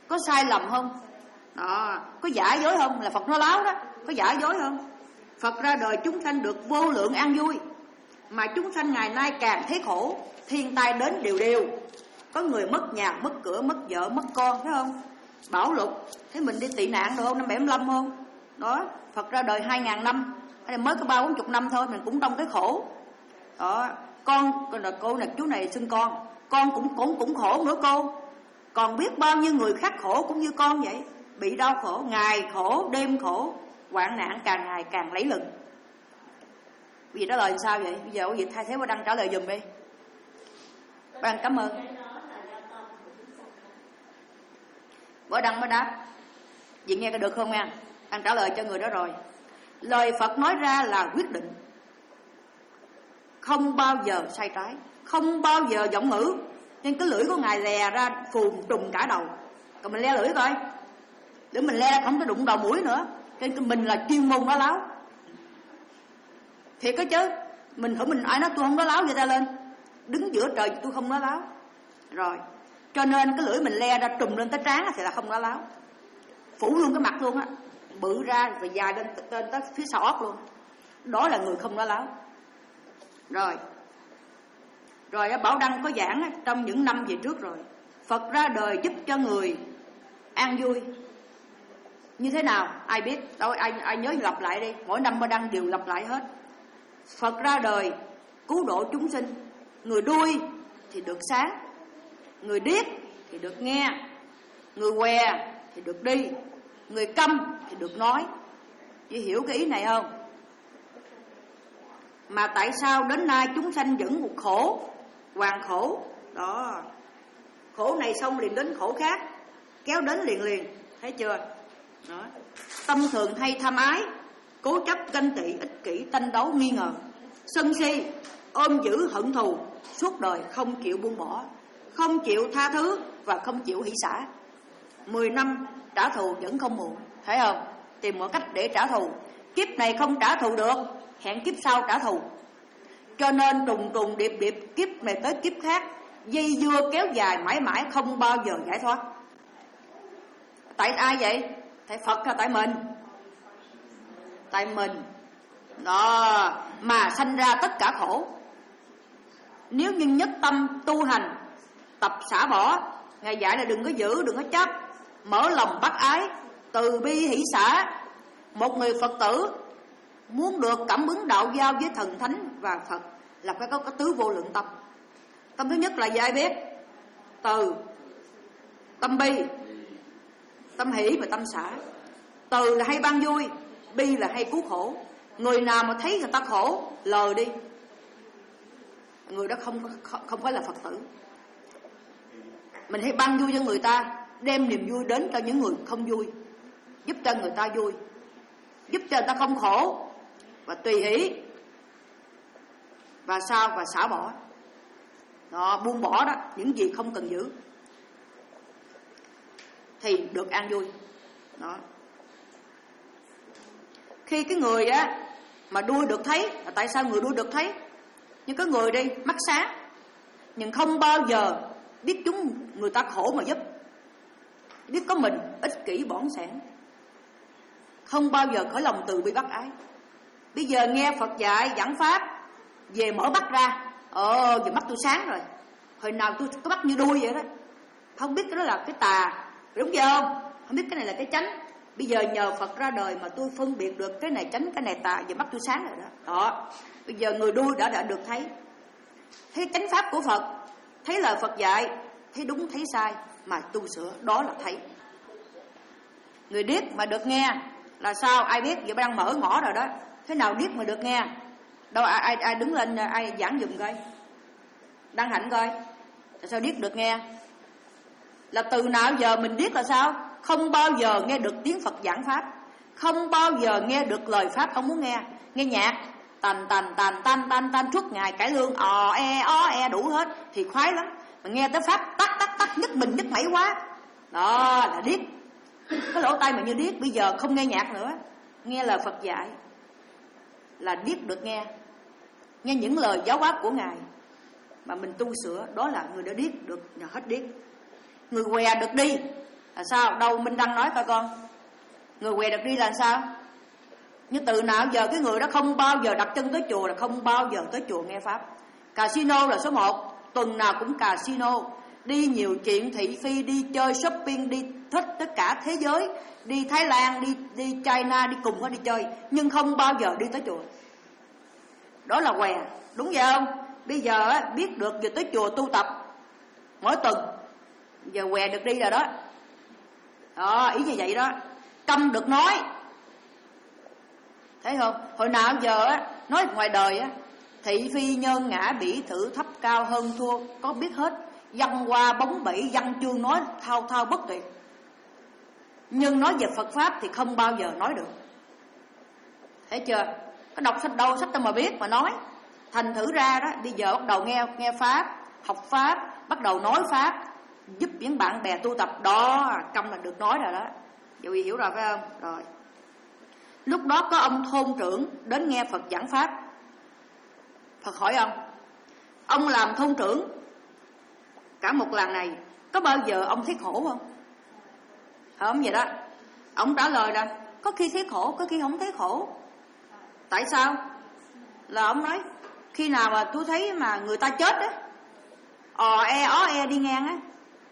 có sai lầm không? Đó, có giả dối không? Là Phật nói láo đó. Có giả dối không? Phật ra đời chúng sanh được vô lượng an vui, mà chúng sanh ngày nay càng thấy khổ, thiên tai đến đều đều. Có người mất nhà, mất cửa, mất vợ, mất con, phải không? Bão lụt, thế mình đi tị nạn được không? Năm bảy mươi lăm không? Đó, Phật ra đời hai ngàn năm, hay là mới có ba bốn chục năm thôi, mình cũng trong cái khổ. Đó, con, là cô này, chú này xưng con, con cũng cũng cũng khổ nữa cô. Còn biết bao nhiêu người khác khổ cũng như con vậy, bị đau khổ, ngày khổ, đêm khổ, hoạn nạn càng ngày càng lấy lừng. Vì trả lời sao vậy? Bây giờ quý vị thay thế Bảo Đăng trả lời giùm đi. Bảo Đăng cảm ơn. Bảo Đăng mới đáp. Chị nghe có được không nha? Anh trả lời cho người đó rồi. Lời Phật nói ra là quyết định, không bao giờ sai trái, không bao giờ giọng ngữ. Nên cái lưỡi của Ngài lè ra phùn trùng cả đầu. Còn mình le lưỡi coi, để mình le không có đụng đầu mũi nữa. Nên mình là chuyên môn nói láo. Thiệt có chứ. Mình thử mình ai nói tôi không nói láo, vậy ta lên đứng giữa trời tôi không nói láo. Rồi, cho nên cái lưỡi mình le ra trùm lên tới trán thì là không nói láo. Phủ luôn cái mặt luôn á, bự ra và dài lên tên tới phía sau óc luôn. Đó là người không nói láo. Rồi Rồi Bảo Đăng có giảng trong những năm về trước rồi. Phật ra đời giúp cho người an vui. Như thế nào? Ai biết? Đâu, ai, ai nhớ lặp lại đi. Mỗi năm Bảo Đăng đều lặp lại hết. Phật ra đời cứu độ chúng sinh. Người đuôi thì được sáng, người điếc thì được nghe, người què thì được đi, người câm thì được nói. Chị hiểu cái ý này không? Mà tại sao đến nay chúng sanh vẫn một khổ, hoàn khổ? Đó, khổ này xong liền đến khổ khác, kéo đến liền liền. Thấy chưa? Đó. Tâm thường hay tham ái, cố chấp ganh tị, ích kỷ, tranh đấu nghi ngờ, sân si, ôm giữ hận thù, suốt đời không chịu buông bỏ, không chịu tha thứ và không chịu hỷ xả. Mười năm trả thù vẫn không muộn. Thấy không? Tìm mọi cách để trả thù. Kiếp này không trả thù được, hẹn kiếp sau trả thù. Cho nên trùng trùng điệp điệp, kiếp này tới kiếp khác, dây dưa kéo dài mãi mãi không bao giờ giải thoát. Tại ai vậy? Tại Phật hay tại mình? Tại mình. Đó, mà sanh ra tất cả khổ. Nếu như nhất tâm tu hành, tập xả bỏ, Ngài dạy là đừng có giữ, đừng có chấp, mở lòng bác ái, từ bi hỷ xả. Một người Phật tử muốn được cảm ứng đạo giao với thần thánh và Phật là phải có cái tứ vô lượng tâm. Tâm thứ nhất là gì ai biết? Từ, tâm bi, tâm hỷ và tâm xả. Từ là hay ban vui, bi là hay cứu khổ. Người nào mà thấy người ta khổ, lờ đi, người đó không, không, không phải là Phật tử. Mình hay ban vui cho người ta, đem niềm vui đến cho những người không vui, giúp cho người ta vui, giúp cho người ta không khổ, và tùy hỷ, và sao? Và xả bỏ. Đó, buông bỏ đó, những gì không cần giữ thì được an vui. Đó. Khi cái người á mà đuôi được thấy, là tại sao người đuôi được thấy? Nhưng có người đi mắt sáng nhưng không bao giờ biết chúng người ta khổ mà giúp, biết có mình ích kỷ bỏng sẻn, không bao giờ khởi lòng từ bi bác ái. Bây giờ nghe Phật dạy giảng pháp về mở mắt ra, ồ giờ mắt tôi sáng rồi, hồi nào tôi có mắt như đuôi vậy đó, không biết cái đó là cái tà, đúng chưa không? Không biết cái này là cái chánh. Bây giờ nhờ Phật ra đời mà tôi phân biệt được cái này chánh, cái này tà, giờ mắt tôi sáng rồi đó. Đó, bây giờ người đuôi đã đã được thấy, thấy chánh pháp của Phật, thấy lời Phật dạy, thấy đúng thấy sai mà tu sửa, đó là thấy. Người điếc mà được nghe là sao? Ai biết? Giờ đang mở ngõ rồi đó. Thế nào điếc mà được nghe? Đâu ai ai, ai đứng lên ai giảng giùm coi, Đăng Hạnh coi, tại sao điếc được nghe? Là từ nào giờ mình điếc là sao? Không bao giờ nghe được tiếng Phật giảng pháp, không bao giờ nghe được lời pháp ông muốn nghe. Nghe nhạc tàn tàn tàn tan tan tan suốt ngày cải lương ò e ó e đủ hết thì khoái lắm. Mà nghe tới pháp tắt tắt tắt nhức mình nhức mẩy quá, đó là điếc. Cái lỗ tai mà như điếc. Bây giờ không nghe nhạc nữa, nghe lời Phật dạy là điếc được nghe. Nghe những lời giáo pháp của Ngài mà mình tu sửa, đó là người đã điếc được, nhờ hết điếc. Người què được đi, là sao? Đâu Minh Đăng nói coi con. Người què được đi là sao? Nhưng từ nào giờ cái người đó không bao giờ đặt chân tới chùa, là không bao giờ tới chùa nghe pháp. Casino là số một, tuần nào cũng casino, đi nhiều chuyện thị phi, đi chơi shopping, đi thích tất cả thế giới, đi Thái Lan, đi đi China, đi cùng hết đi chơi, nhưng không bao giờ đi tới chùa. Đó là què, đúng vậy không? Bây giờ á, biết được giờ tới chùa tu tập mỗi tuần, giờ què được đi rồi đó. Đó, ý như vậy đó. Câm được nói, thấy không? Hồi nào giờ á, nói ngoài đời á, thị phi nhân ngã bỉ thử thấp cao hơn thua có biết hết, văn hoa bóng bẩy văn chương nói thao thao bất tuyệt, nhưng nói về Phật pháp thì không bao giờ nói được. Thấy chưa? Có đọc sách đâu, sách đâu mà biết mà nói. Thành thử ra đó, bây giờ bắt đầu nghe nghe pháp, học pháp, bắt đầu nói pháp, giúp những bạn bè tu tập đó, câm là được nói rồi đó. Vậy hiểu rồi phải không? Rồi. Lúc đó có ông thôn trưởng đến nghe Phật giảng pháp. Phật hỏi ông, ông làm thôn trưởng cả một làng này, có bao giờ ông thấy khổ không? Hỏi ông vậy đó. Ông trả lời là có khi thấy khổ, có khi không thấy khổ. Tại sao? Là ông nói, khi nào mà tôi thấy mà người ta chết á, ò e ó e đi ngang á,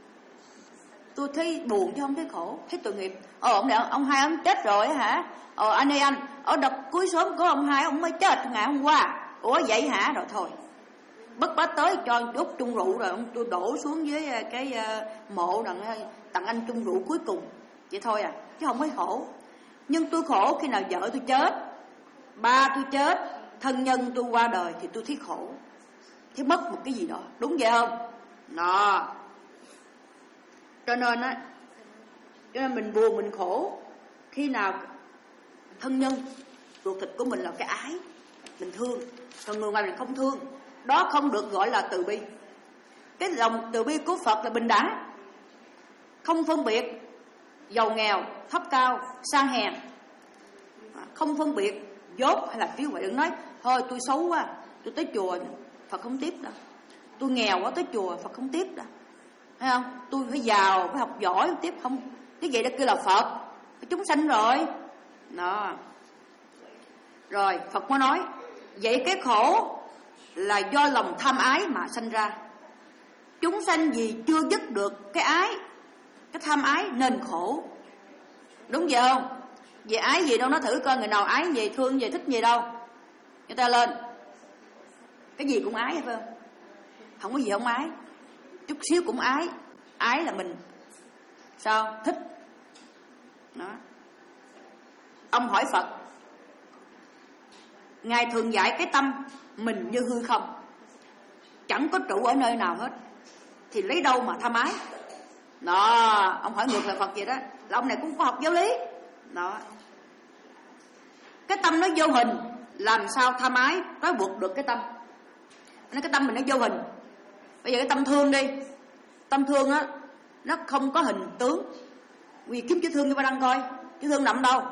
tôi thấy buồn chứ không thấy khổ, thấy tội nghiệp. Ồ ông này, ông hai ông chết rồi hả? Ồ anh ơi anh, ở đợt cuối sớm của ông hai ông mới chết ngày hôm qua. Ủa vậy hả? Rồi thôi, bất bá tới cho chút chung rượu rồi ông tôi đổ xuống dưới cái uh, mộ đặng tặng anh chung rượu cuối cùng. Vậy thôi à, chứ không thấy khổ. Nhưng tôi khổ khi nào vợ tôi chết, ba tôi chết, thân nhân tôi qua đời thì tôi thấy khổ, thấy mất một cái gì đó, đúng vậy không? Đó. Cho nên á, cho nên mình buồn mình khổ khi nào thân nhân ruột thịt của mình là cái ái, mình thương, còn người ngoài mình không thương. Đó không được gọi là từ bi. Cái lòng từ bi của Phật là bình đẳng, không phân biệt giàu nghèo, thấp cao, sang hèn, không phân biệt dốt hay là phiếu vậy. Đừng nói thôi tôi xấu quá, tôi tới chùa Phật không tiếp đâu, tôi nghèo quá tới chùa Phật không tiếp đâu, thấy không? Tôi phải giàu, phải học giỏi tiếp không. Cái vậy đó kêu là Phật, chúng sanh rồi. Đó. Rồi Phật mới nói, vậy cái khổ là do lòng tham ái mà sanh ra. Chúng sanh vì chưa dứt được cái ái, cái tham ái nên khổ. Đúng vậy không? Về ái gì đâu, nó thử coi người nào ái gì, thương gì, thích gì đâu. Người ta lên, cái gì cũng ái phải không? Không có gì không ái, chút xíu cũng ái. Ái là mình sao? Thích. Đó. Ông hỏi Phật, Ngài thường dạy cái tâm mình như hư không, chẳng có trụ ở nơi nào hết, thì lấy đâu mà tham ái? Đó, ông hỏi ngược lại Phật vậy đó. Là ông này cũng có học giáo lý. Đó. Cái tâm nó vô hình, làm sao tham ái trói buộc được cái tâm? Nói cái tâm mình nó vô hình. Bây giờ cái tâm thương đi, tâm thương á, nó không có hình tướng. Vì kiếm chữ thương cho ba đăng coi, chữ thương nằm đâu?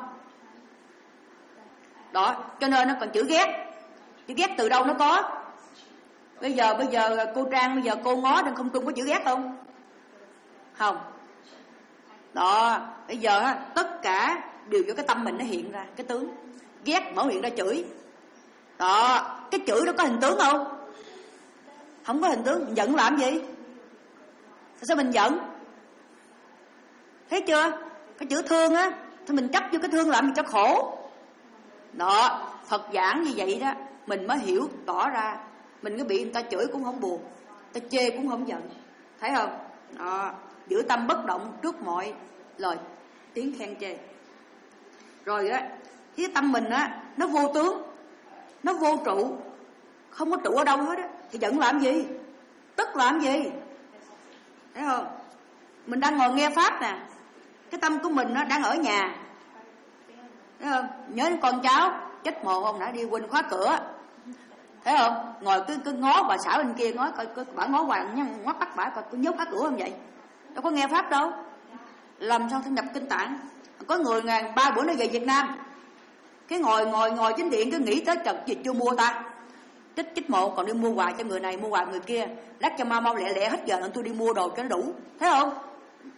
Đó, cho nên nó còn chữ ghét. Chữ ghét từ đâu nó có? Bây giờ bây giờ cô Trang, bây giờ cô ngó trên không trung có chữ ghét không? Không. Đó, bây giờ á, tất cả đều do cái tâm mình nó hiện ra cái tướng. Ghét mở miệng ra chửi. Đó, cái chửi nó có hình tướng không? Không có hình tướng. Giận làm gì? Sao mình giận? Thấy chưa? Cái chữ thương á, thì mình chấp vô cái thương làm mình cho khổ. Đó, Phật giảng như vậy đó, mình mới hiểu tỏ ra. Mình cứ bị người ta chửi cũng không buồn, người ta chê cũng không giận. Thấy không? Đó, giữ tâm bất động trước mọi lời tiếng khen chê. Rồi á, cái tâm mình á, nó vô tướng, nó vô trụ, không có trụ ở đâu hết á, thì giận làm gì? Tức làm gì? Thấy không? Mình đang ngồi nghe pháp nè, cái tâm của mình nó đang ở nhà. Thấy không? Nhớ đến con cháu chết mồ hôm nãy đi quên khóa cửa, thấy không? Ngồi cứ cứ ngó bà xã bên kia, ngó coi coi bà ngó hoàng nhá, ngó bắt bà coi có nhốt khóa cửa không vậy? Đâu có nghe pháp đâu. Làm sao thâm nhập kinh tạng? Có người ngàn ba bữa nó về Việt Nam, cái ngồi ngồi ngồi chính điện cứ nghĩ tới chật gì chưa mua ta, chích chích mộ còn đi mua quà cho người này, mua quà người kia, lát cho mau mau lẹ lẹ hết giờ tôi đi mua đồ cho nó đủ, thấy không?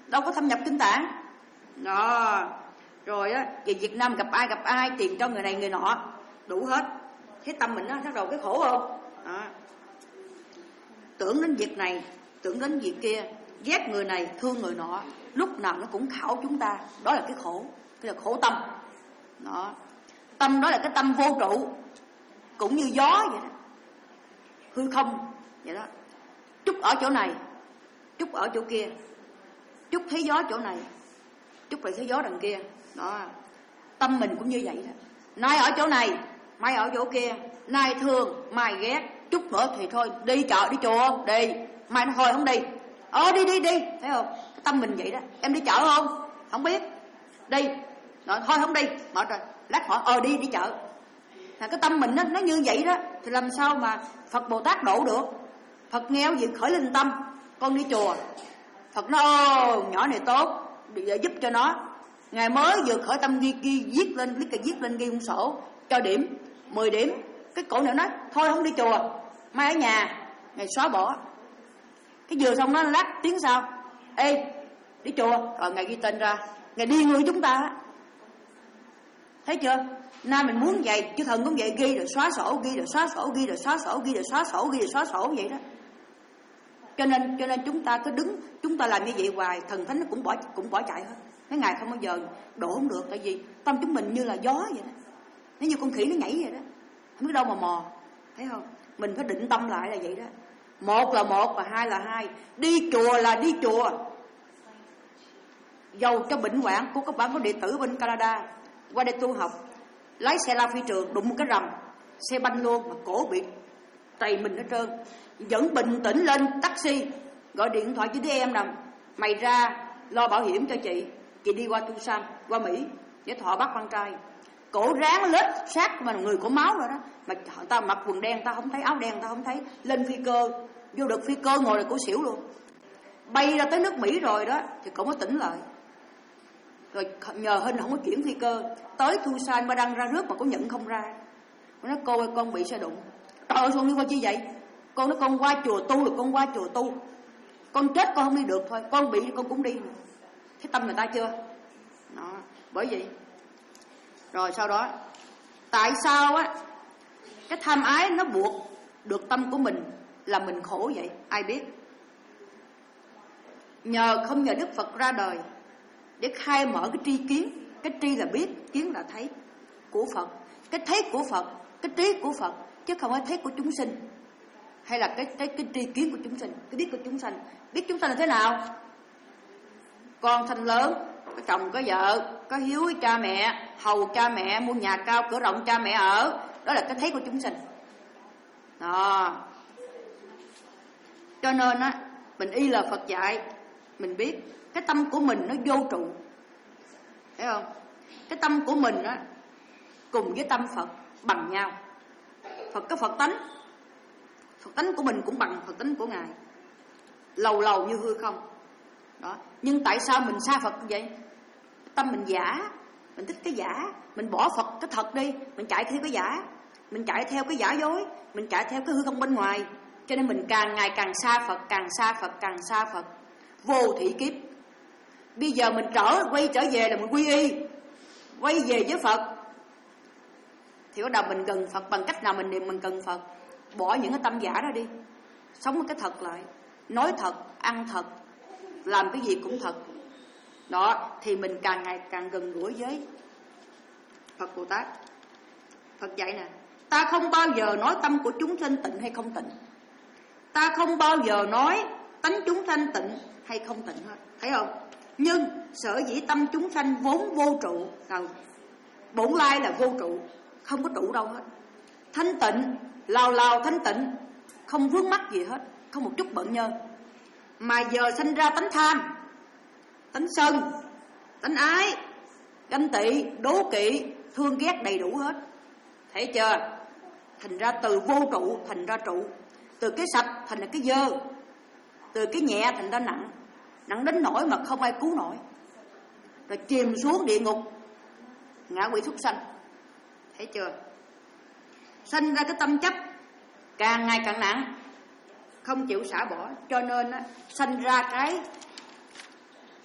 đâu có thâm nhập kinh tạng. Đó. Rồi á, về Việt Nam gặp ai gặp ai, tiền cho người này người nọ, đủ hết. Thấy tâm mình nó bắt đầu cái khổ không? Đó. Tưởng đến việc này, tưởng đến việc kia, ghét người này, thương người nọ, lúc nào nó cũng khảo chúng ta. Đó là cái khổ, cái là khổ tâm. Đó. Tâm đó là cái tâm vô trụ, cũng như gió vậy đó, hư không vậy đó. Chút ở chỗ này, chút ở chỗ kia, chút thấy gió chỗ này, chút lại thấy gió đằng kia. Đó. Tâm mình cũng như vậy đó. Nay ở chỗ này, mai ở chỗ kia, nay thương, mai ghét, chút nữa thì thôi đi chợ đi chùa đi, mai nó thôi không đi. Ờ đi đi đi, thấy không? Cái tâm mình vậy đó. Em đi chợ không? Không biết. Đi. Rồi thôi không đi. Mở rồi. Lát hỏi ờ đi đi chợ. Là cái tâm mình nó nó như vậy đó, thì làm sao mà Phật Bồ Tát độ được? Phật nghe gì khởi linh tâm, con đi chùa. Phật nói ô nhỏ này tốt, để giúp cho nó. Ngày mới vừa khởi tâm ghi ghi viết lên, viết cái viết lên ghi một sổ cho điểm mười điểm. Cái cổ này nói thôi không đi chùa, mai ở nhà, ngày xóa bỏ. Cái vừa xong nó lát tiếng sau, ê đi chùa, rồi ngày ghi tên ra, ngày đi người chúng ta. Thấy chưa? Nay mình muốn vậy, chứ thần cũng vậy, ghi rồi xóa sổ, ghi rồi xóa sổ, ghi rồi xóa sổ, ghi rồi xóa sổ, ghi rồi xóa sổ vậy đó. Cho nên cho nên chúng ta cứ đứng, chúng ta làm như vậy hoài, thần thánh nó cũng bỏ cũng bỏ chạy hết. Mấy ngày không bao giờ đổ không được, tại vì tâm chúng mình như là gió vậy đó. Nó như con khỉ nó nhảy vậy đó, không biết đâu mà mò, thấy không? Mình phải định tâm lại là vậy đó. Một là một và hai là hai. Đi chùa là đi chùa. Dầu cho bệnh hoạn của các bạn có đệ tử bên Canada qua đây tu học, lái xe lao phi trường đụng một cái rầm, xe banh luôn mà cổ bị tầy mình hết trơn, vẫn bình tĩnh lên taxi, gọi điện thoại cho đứa em nè, mày ra lo bảo hiểm cho chị, chị đi qua Tucson, qua Mỹ để thọ bắt con trai. Cổ ráng lết sát mà người có máu rồi đó, mà ta mặc quần đen ta không thấy, áo đen ta không thấy, lên phi cơ vô được phi cơ ngồi là cổ xỉu luôn. Bay ra tới nước Mỹ rồi đó thì cổ mới tỉnh lại, rồi nhờ hình không có chuyển phi cơ tới Tucson mà đăng ra rước mà cổ nhận không ra. Nó nói cô ơi con bị xe đụng. Trời ơi con đi qua chi vậy? Con nói con qua chùa tu là con qua chùa tu, con chết con không đi được thôi, con bị con cũng đi. Thấy tâm người ta chưa? Đó, bởi vậy. Rồi sau đó, tại sao á cái tham ái nó buộc được tâm của mình là mình khổ vậy? Ai biết? Nhờ không nhờ Đức Phật ra đời để khai mở cái tri kiến. Cái tri là biết, kiến là thấy của Phật. Cái thấy của Phật, cái trí của Phật, chứ không phải thấy của chúng sinh, hay là cái cái cái tri kiến của chúng sinh, cái biết của chúng sanh. Biết chúng sanh là thế nào? Con sanh lớn, có chồng có vợ, có hiếu với cha mẹ, hầu cha mẹ, mua nhà cao cửa rộng cha mẹ ở, đó là cái thấy của chúng sinh. Đó. Cho nên á, mình y là Phật dạy, mình biết cái tâm của mình nó vô trụ, thấy không? Cái tâm của mình á cùng với tâm Phật bằng nhau. Phật có Phật tánh, Phật tánh của mình cũng bằng Phật tánh của Ngài, lầu lầu như hư không. Đó. Nhưng tại sao mình xa Phật như vậy? Tâm mình giả, mình thích cái giả, mình bỏ Phật cái thật đi, mình chạy theo cái giả, mình chạy theo cái giả dối, mình chạy theo cái hư không bên ngoài. Cho nên mình càng ngày càng xa Phật, càng xa Phật, càng xa Phật, vô thủy kiếp. Bây giờ mình trở quay trở về là mình quy y, quay về với Phật, thì bắt đầu mình gần Phật. Bằng cách nào mình niệm mình gần Phật? Bỏ những cái tâm giả đó đi, sống với cái thật lại, nói thật, ăn thật, làm cái gì cũng thật. Đó, thì mình càng ngày càng gần gũi với Phật Bồ Tát. Phật dạy nè, ta không bao giờ nói tâm của chúng sanh tịnh hay không tịnh, ta không bao giờ nói tánh chúng sanh tịnh hay không tịnh hết, thấy không? Nhưng sở dĩ tâm chúng sanh vốn vô trụ, nào bổn lai là vô trụ, không có trụ đâu hết, thanh tịnh, lào lào thanh tịnh, không vướng mắc gì hết, không một chút bận nhơ. Mà giờ sinh ra tánh tham, tánh sân, tánh ái, ganh tị, đố kỵ, thương ghét đầy đủ hết. Thấy chưa? Thành ra từ vô trụ thành ra trụ, từ cái sạch thành ra cái dơ, từ cái nhẹ thành ra nặng, nặng đến nỗi mà không ai cứu nổi, rồi chìm xuống địa ngục, ngạ quỷ súc sanh. Thấy chưa? Sanh ra cái tâm chấp càng ngày càng nặng, không chịu xả bỏ, cho nên á, sanh ra cái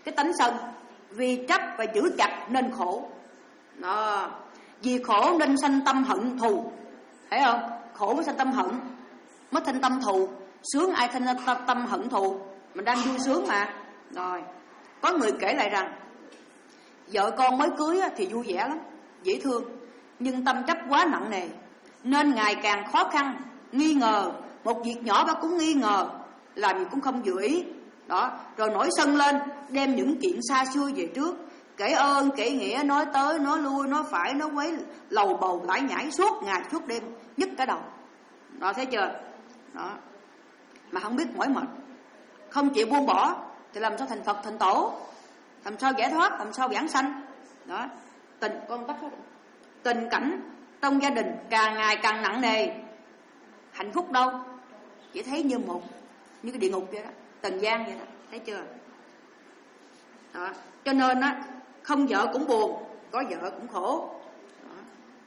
cái tánh sân. Vì chấp và giữ chặt nên khổ. Đó. Vì khổ nên sanh tâm hận thù. Thấy không? Khổ mới sanh tâm hận, mới sanh tâm thù. Sướng ai sanh tâm, tâm hận thù? Mình đang vui sướng mà. Rồi. Có người kể lại rằng vợ con mới cưới thì vui vẻ lắm, dễ thương, nhưng tâm chấp quá nặng nề nên ngày càng khó khăn, nghi ngờ, một việc nhỏ bà cũng nghi ngờ, làm gì cũng không vừa ý. Đó, rồi nổi sân lên, đem những chuyện xa xưa về trước, kể ơn kể nghĩa, nói tới nói lui, nói phải nói quấy, lầu bầu lải nhải suốt ngày suốt đêm, nhức cả đầu. Đó, thấy chưa? Đó, mà không biết mỏi mệt, không chịu buông bỏ thì làm sao thành Phật thành Tổ, làm sao giải thoát, làm sao vãng sanh. Đó, tình con tắt hết. Tình cảnh trong gia đình càng ngày càng nặng nề, hạnh phúc đâu, chỉ thấy như một như cái địa ngục vậy đó, trần gian vậy đó, thấy chưa? Đó, cho nên á, không vợ cũng buồn, có vợ cũng khổ. Đó.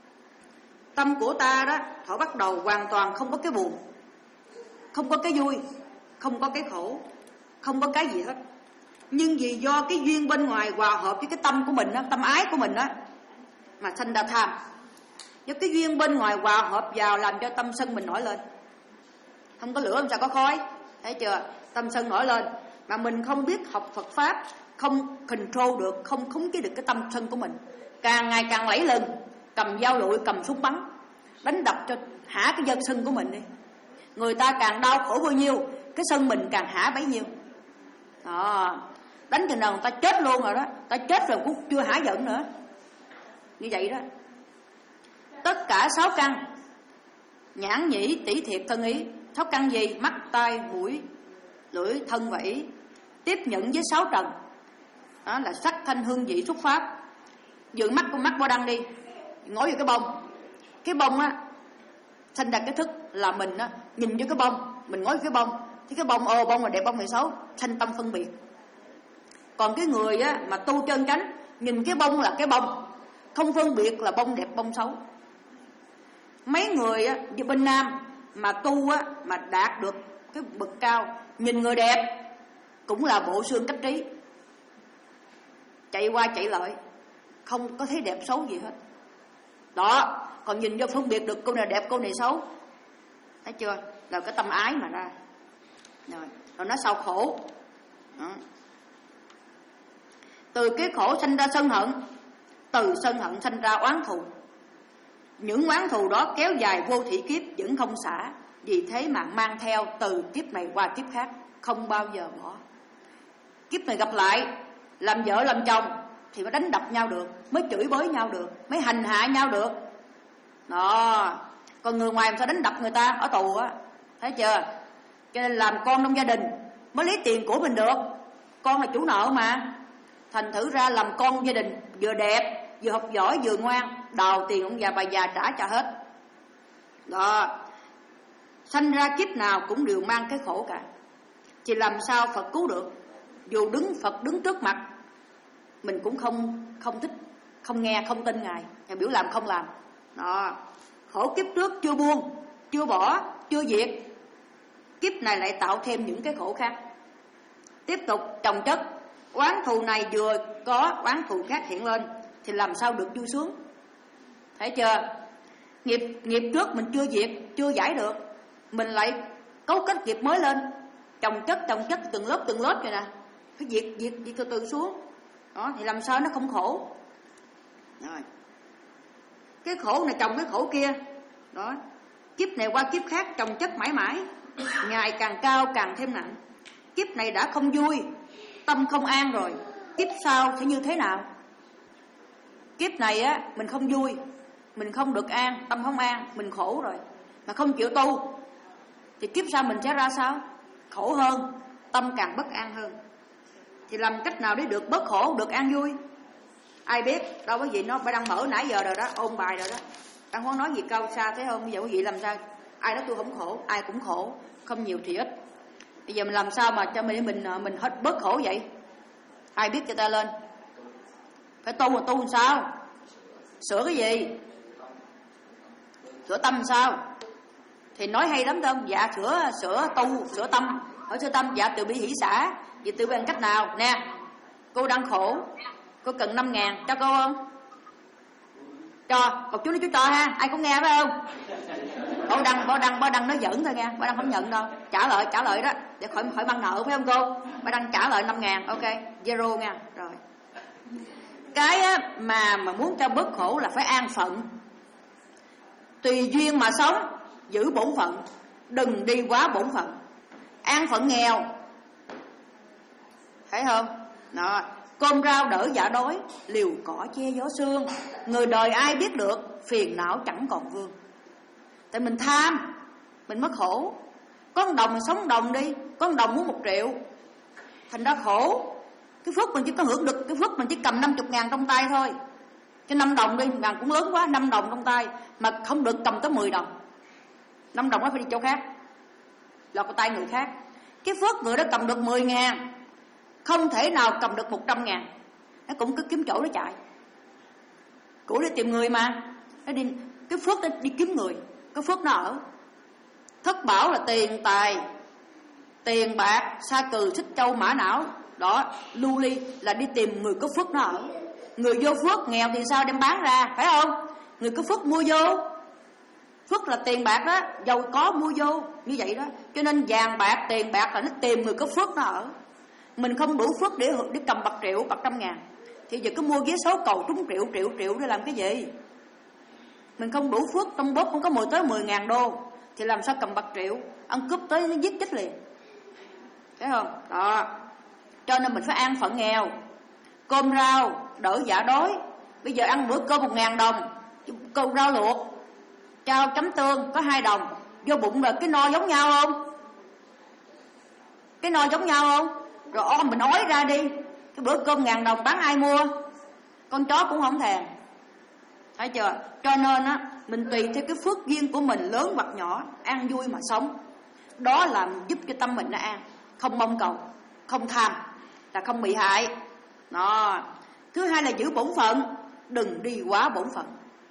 Tâm của ta đó, thổi bắt đầu hoàn toàn không có cái buồn, không có cái vui, không có cái khổ, không có cái gì hết. Nhưng vì do cái duyên bên ngoài hòa hợp với cái tâm của mình đó, tâm ái của mình đó, mà sanh ra tham. Do cái duyên bên ngoài hòa hợp vào làm cho tâm sân mình nổi lên. Không có lửa làm sao có khói, thấy chưa? Tâm sân nổi lên, mà mình không biết học Phật Pháp, không control được, không khống chế được cái tâm sân của mình, càng ngày càng lẫy lừng, cầm dao lụi, cầm súng bắn, đánh đập cho hả cái dân sân của mình đi. Người ta càng đau khổ bao nhiêu, cái sân mình càng hả bấy nhiêu. Đó, đánh chừng nào người ta chết luôn rồi đó, ta chết rồi cũng chưa hả giận nữa. Như vậy đó. Tất cả sáu căn, nhãn nhĩ tỷ thiệt thân ý. Sáu căn gì? Mắt, tai, mũi, lưỡi, thân và ý. Tiếp nhận với sáu trần. Đó là sắc, thanh, hương, vị, xúc, pháp. Dựa mắt con mắt qua đăng đi, ngồi vào cái bông. Cái bông á, sanh ra cái thức là mình á, nhìn vô cái bông, mình ngồi vào cái bông, thì cái bông ồ bông là đẹp, bông này xấu, sanh tâm phân biệt. Còn cái người á mà tu chân chánh, nhìn cái bông là cái bông, không phân biệt là bông đẹp bông xấu. Mấy người á như bên Nam mà tu á mà đạt được cái bậc cao, nhìn người đẹp cũng là bộ xương cách trí, chạy qua chạy lại, không có thấy đẹp xấu gì hết. Đó, còn nhìn vô phân biệt được cô này đẹp cô này xấu, thấy chưa? Là cái tâm ái mà ra. Rồi, rồi nó sao khổ. Đó. Từ cái khổ sanh ra sân hận, từ sân hận sanh ra oán thù. Những oán thù đó kéo dài vô thị kiếp vẫn không xả, vì thế mà mang theo từ kiếp này qua kiếp khác, không bao giờ bỏ. Kiếp này gặp lại, làm vợ làm chồng thì mới đánh đập nhau được, mới chửi bới nhau được, mới hành hạ nhau được. Đó, còn người ngoài làm sao đánh đập người ta ở tù á, thấy chưa? Cho nên làm con trong gia đình mới lấy tiền của mình được, con là chủ nợ mà. Thành thử ra làm con gia đình vừa đẹp, vừa học giỏi, vừa ngoan, đào tiền ông già bà già trả cho hết. Đó, sanh ra kiếp nào cũng đều mang cái khổ cả. Thì làm sao Phật cứu được? Dù đứng Phật đứng trước mặt, mình cũng không không thích, không nghe, không tin Ngài. Ngài biểu làm không làm. Đó, khổ kiếp trước chưa buông, chưa bỏ, chưa diệt, kiếp này lại tạo thêm những cái khổ khác. Tiếp tục chồng chất, oán thù này vừa có oán thù khác hiện lên, thì làm sao được vui sướng. Thấy chưa? Nghiệp nghiệp trước mình chưa diệt, chưa giải được, mình lại cấu kết nghiệp mới lên, chồng chất chồng chất từng lớp từng lớp vậy nè, phải diệt diệt diệt từ từ xuống. Đó, thì làm sao nó không khổ. Rồi, cái khổ này chồng cái khổ kia. Đó, kiếp này qua kiếp khác chồng chất mãi mãi, ngày càng cao càng thêm nặng. Kiếp này đã không vui, tâm không an rồi, kiếp sau sẽ như thế nào? Kiếp này á mình không vui, mình không được an, tâm không an, mình khổ rồi, mà không chịu tu, thì kiếp sau mình sẽ ra sao? Khổ hơn, tâm càng bất an hơn. Thì làm cách nào để được bớt khổ, được an vui? Ai biết, đâu có gì nó phải đang mở nãy giờ rồi đó, ôn bài rồi đó. Đang không nói gì cao xa thế không? Bây giờ quý vị làm sao? Ai nói tôi không khổ, ai cũng khổ, không nhiều thì ít. Bây giờ mình làm sao mà cho mình mình mình hết bớt khổ vậy? Ai biết cho ta lên? Phải tu mà tu làm sao? Sửa cái gì? Sửa tâm làm sao? Thì nói hay lắm không? Dạ sửa sửa tu, sửa tâm. Hỏi sửa tâm, dạ từ bi hỷ xả. Vậy từ bi bằng cách nào? Nè, Cô đang khổ, cô cần năm ngàn, cho cô không? Cho, cục chú nói chú cho ha, ai cũng nghe phải không? Bảo Đăng, Bảo Đăng, Bảo Đăng nói giỡn thôi nha, Bảo Đăng không nhận đâu. Trả lời, trả lời đó, để khỏi khỏi băng nợ phải không cô? Bảo Đăng trả lời năm ngàn, ok, zero nha, rồi. Cái á, mà mà muốn cho bớt khổ là phải an phận. Tùy duyên mà sống, giữ bổn phận, đừng đi quá bổn phận. An phận nghèo, thấy không? Đó. Cơm rau đỡ dạ đói, liều cỏ che gió sương. Người đời ai biết được, phiền não chẳng còn vương. Tại mình tham, mình mất khổ. Có một đồng mình sống đồng đi, có một đồng muốn một triệu, thành ra khổ. Cái phước mình chỉ có hưởng được, cái phước mình chỉ cầm năm mươi ngàn trong tay thôi. Cho năm đồng đi, ngàn cũng lớn quá, năm đồng trong tay mà không được cầm tới mười đồng. Năm đồng nó phải đi chỗ khác, lọt vào tay người khác. Cái phước người đó cầm được mười ngàn, không thể nào cầm được một trăm ngàn. Nó cũng cứ kiếm chỗ để chạy, của để tìm người mà. Nó đi, cái phước nó đi kiếm người, cái phước nó ở. Thất bảo là tiền tài, tiền bạc, sa cừ, xích châu, mã não. Đó, lưu ly là đi tìm người có phước nó ở. Người vô phước nghèo thì sao đem bán ra, phải không? Người có phước mua vô. Phước là tiền bạc đó, giàu có mua vô, như vậy đó. Cho nên vàng bạc, tiền bạc là nó tìm người có phước nó ở. Mình không đủ phước để để cầm bạc triệu, bạc trăm ngàn, thì giờ cứ mua vé số cầu trúng triệu, triệu, triệu để làm cái gì? Mình không đủ phước, trong bóp không có mười tới mười ngàn đô, thì làm sao cầm bạc triệu? Ăn cướp tới nó giết chết liền, thấy không? Đó. Cho nên mình phải an phận nghèo. Cơm rau đỡ dạ đói. Bây giờ ăn bữa cơm một ngàn đồng, cơm rau luộc, trao chấm tương có hai đồng, vô bụng rồi cái no giống nhau không? Cái no giống nhau không? Rồi ô, mình ói ra đi, cái bữa cơm ngàn đồng bán ai mua? Con chó cũng không thèm, thấy chưa? Cho nên á, mình tùy theo cái phước duyên của mình, lớn hoặc nhỏ, an vui mà sống. Đó là giúp cho tâm mình nó an. Không mong cầu, không tham, là không bị hại. Đó. Thứ hai là giữ bổn phận, đừng đi quá bổn phận.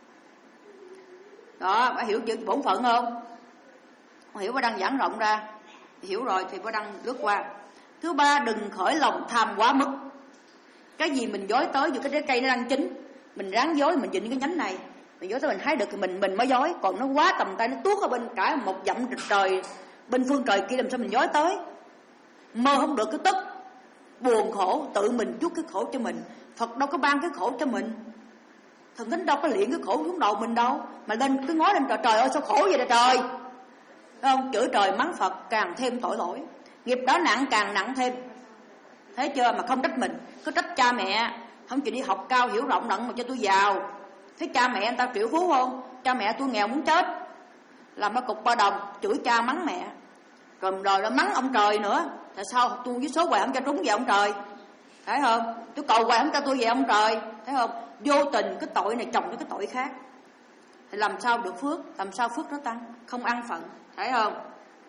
Đó, bà hiểu chữ bổn phận không? Không hiểu bà đang giảng rộng ra. Hiểu rồi thì bà đang lướt qua. Thứ ba, đừng khởi lòng tham quá mức. Cái gì mình dối tới, dù cái trái cây nó đang chín, mình ráng dối, mình dịnh cái nhánh này, mình dối tới mình hái được thì mình mình mới dối. Còn nó quá tầm tay, nó tuốt ở bên cả một dặm trời, bên phương trời kia, làm sao mình dối tới? Mơ không được cái tức, buồn khổ, tự mình chuốc cái khổ cho mình. Phật đâu có ban cái khổ cho mình, thần thánh đâu có liễn cái khổ xuống đầu mình đâu, mà lên cứ ngó lên trời, trời ơi sao khổ vậy trời. Thấy không? Chửi trời mắng Phật càng thêm tội lỗi, nghiệp đó nặng càng nặng thêm. Thấy chưa? Mà không trách mình, cứ trách cha mẹ không chịu đi học cao hiểu rộng nặng mà cho tôi giàu. Thấy cha mẹ anh ta triệu phú không? Cha mẹ tôi nghèo muốn chết, làm nó cục ba đồng, chửi cha mắng mẹ, rồi rồi nó mắng ông trời nữa. Tại sao tôi với số hoài không cho trúng về ông trời? Thấy không? Tôi cầu hoài không cho tôi về ông trời. Thấy không? Vô tình cái tội này chồng với cái tội khác, thì làm sao được phước? Làm sao phước nó tăng? Không an phận, thấy không?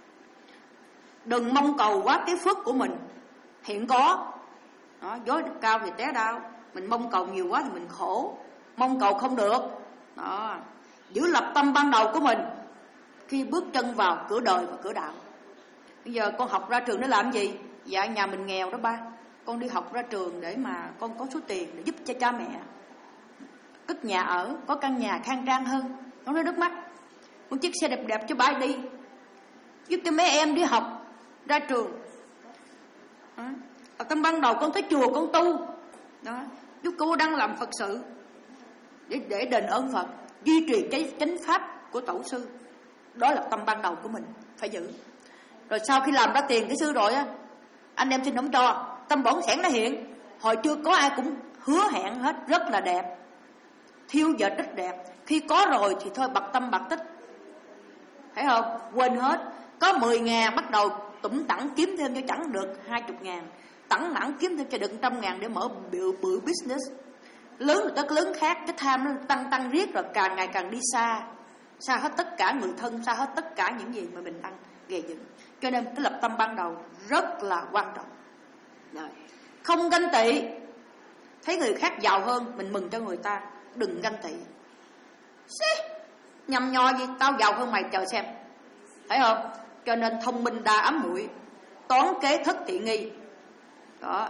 Đừng mong cầu quá cái phước của mình hiện có. Đó, dối cao thì té đau. Mình mong cầu nhiều quá thì mình khổ. Mong cầu không được. Đó. Giữ lập tâm ban đầu của mình khi bước chân vào cửa đời và cửa đạo. Bây giờ con học ra trường để làm gì? Dạ nhà mình nghèo đó ba, con đi học ra trường để mà con có số tiền để giúp cho cha mẹ cất nhà ở, có căn nhà khang trang hơn. Con nói nước mắt, một chiếc xe đẹp đẹp cho ba đi, giúp cho mấy em đi học ra trường. Đó. Ở tâm ban đầu con tới chùa con tu đó, giúp cô đang làm Phật sự để để đền ơn Phật, duy trì cái chánh pháp của tổ sư. Đó là tâm ban đầu của mình phải giữ. Rồi sau khi làm ra tiền cái sư rồi á, anh em xin không cho, tâm bổn sẻn nó hiện. Hồi chưa có ai cũng hứa hẹn hết, rất là đẹp, thiêu dệt rất đẹp. Khi có rồi thì thôi bật tâm bật tích, thấy không? Quên hết. Có mười ngàn bắt đầu tủm tẳng kiếm thêm cho chẳng được hai mươi ngàn, tẳng mảng kiếm thêm cho được trăm ngàn để mở bự, bự business. Lớn rồi tới cái lớn khác, cái tham nó tăng tăng riết rồi càng ngày càng đi xa, xa hết tất cả người thân, xa hết tất cả những gì mà mình đang gây dựng. Cho nên cái lập tâm ban đầu rất là quan trọng. Rồi. Không ganh tị. Thấy người khác giàu hơn mình mừng cho người ta, đừng ganh tị. Xí, nhầm nho gì tao giàu hơn mày chờ xem, thấy không? Cho nên thông minh đa ám muội, toán kế thất thị nghi. Đó.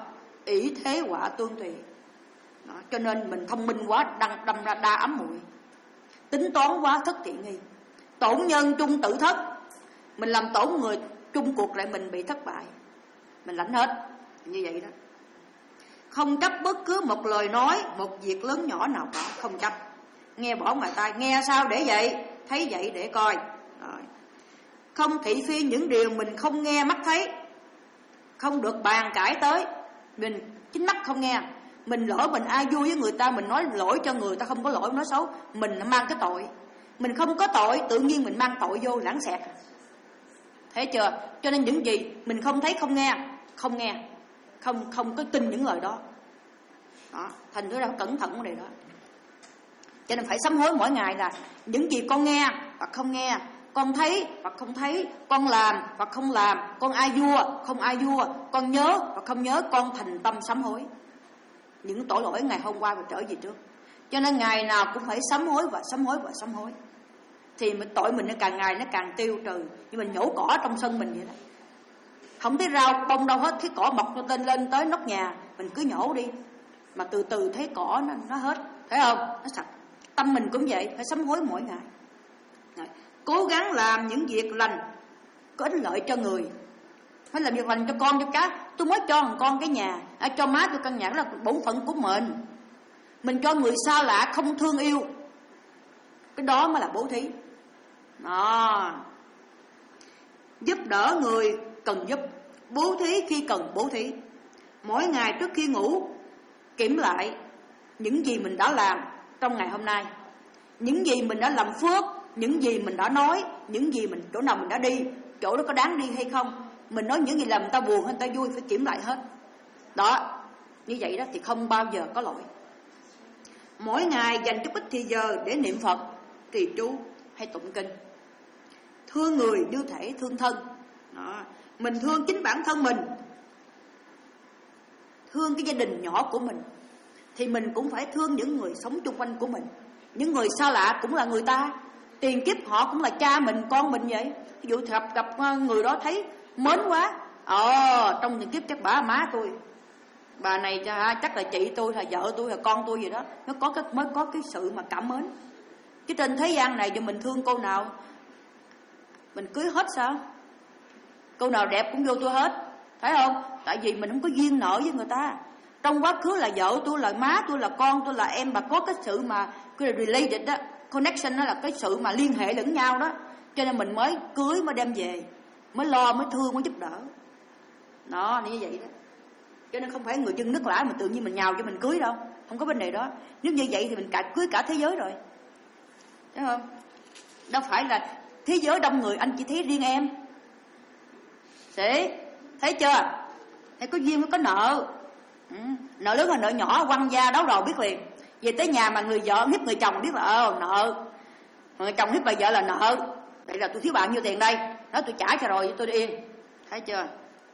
ỷ thế họa tương tùy. Đó, cho nên mình thông minh quá đâm, đâm ra đa ấm muội, tính toán quá thất thiện nghi, tổn nhân chung tự thất. Mình làm tổn người, chung cuộc lại mình bị thất bại, mình lãnh hết như vậy đó. Không chấp bất cứ một lời nói, một việc lớn nhỏ nào cả, không chấp. Nghe bỏ ngoài tai, nghe sao để vậy, thấy vậy để coi. Rồi. Không thị phi những điều mình không nghe mắt thấy, không được bàn cãi tới. Mình chính mắt không nghe, mình lỗi mình ai vui với người ta, mình nói lỗi cho người ta, không có lỗi nói xấu, mình mang cái tội. Mình không có tội, tự nhiên mình mang tội vô, lãng xẹt. Thấy chưa? Cho nên những gì mình không thấy không nghe, không nghe, không không có tin những lời đó. Đó, thành thử ra cẩn thận vấn đề đó. Cho nên phải sám hối mỗi ngày là những gì con nghe hoặc không nghe, con thấy hoặc không thấy, con làm hoặc không làm, con ai vua không ai vua, con nhớ hoặc không nhớ, con thành tâm sám hối những tội lỗi ngày hôm qua và trở về trước. Cho nên ngày nào cũng phải sám hối và sám hối và sám hối, thì mình tội mình nó càng ngày nó càng tiêu trừ. Như mình nhổ cỏ trong sân mình vậy đó, không thấy rau bông đâu hết, thấy cỏ mọc nó tên lên tới nóc nhà, mình cứ nhổ đi, mà từ từ thấy cỏ nó, nó hết, thấy không? Nó sạch. Tâm mình cũng vậy, phải sám hối mỗi ngày. Rồi. Cố gắng làm những việc lành có ích lợi cho người, phải làm việc lành cho con cho cá. Tôi mới cho thằng con cái nhà, à, cho má tôi căn nhà, đó là bổn phận của mình. Mình cho người xa lạ không thương yêu, cái đó mới là bố thí. Đó. Giúp đỡ người cần giúp, bố thí khi cần bố thí. Mỗi ngày trước khi ngủ kiểm lại những gì mình đã làm trong ngày hôm nay, những gì mình đã làm phước, những gì mình đã nói, những gì mình chỗ nào mình đã đi, chỗ đó có đáng đi hay không. Mình nói những gì làm người ta buồn hay người ta vui, phải kiểm lại hết. Đó, như vậy đó thì không bao giờ có lỗi. Mỗi ngày dành chút ít thì giờ để niệm Phật, trì chú hay tụng kinh. Thương người như thể thương thân. Đó. Mình thương chính bản thân mình, thương cái gia đình nhỏ của mình, thì mình cũng phải thương những người sống chung quanh của mình. Những người xa lạ cũng là người ta, tiền kiếp họ cũng là cha mình, con mình vậy. Ví dụ gặp, gặp người đó thấy mến quá, ờ trong tiền kiếp chắc bà má tôi, bà này chắc là chị tôi, là vợ tôi, là con tôi gì đó, nó có cái, mới có cái sự mà cảm mến. Chứ trên thế gian này, giờ mình thương cô nào mình cưới hết sao? Cô nào đẹp cũng vô tôi hết, thấy không? Tại vì mình không có duyên nợ với người ta. Trong quá khứ là vợ tôi, là má tôi, là con tôi, là em, mà có cái sự mà cái related đó, connection đó, là cái sự mà liên hệ lẫn nhau đó. Cho nên mình mới cưới, mới đem về, mới lo, mới thương, mới giúp đỡ. Đó, như vậy đó. Cho nên không phải người dân nước lã mà tự nhiên mình nhào cho mình cưới đâu, không có vấn đề đó. Nếu như vậy thì mình cả cưới cả thế giới rồi, thấy không? Đâu phải là thế giới đông người anh chỉ thấy riêng em. Thế thấy chưa? Thấy có duyên mới có nợ. Ừ. Nợ lớn hay nợ nhỏ quăng ra đấu đầu biết liền. Về tới nhà mà người vợ hiếp người chồng biết là ờ nợ, người chồng hiếp bà vợ là nợ. Vậy là tôi thiếu bạn nhiêu tiền đây, nói tôi trả cho rồi tôi đi yên. Thấy chưa?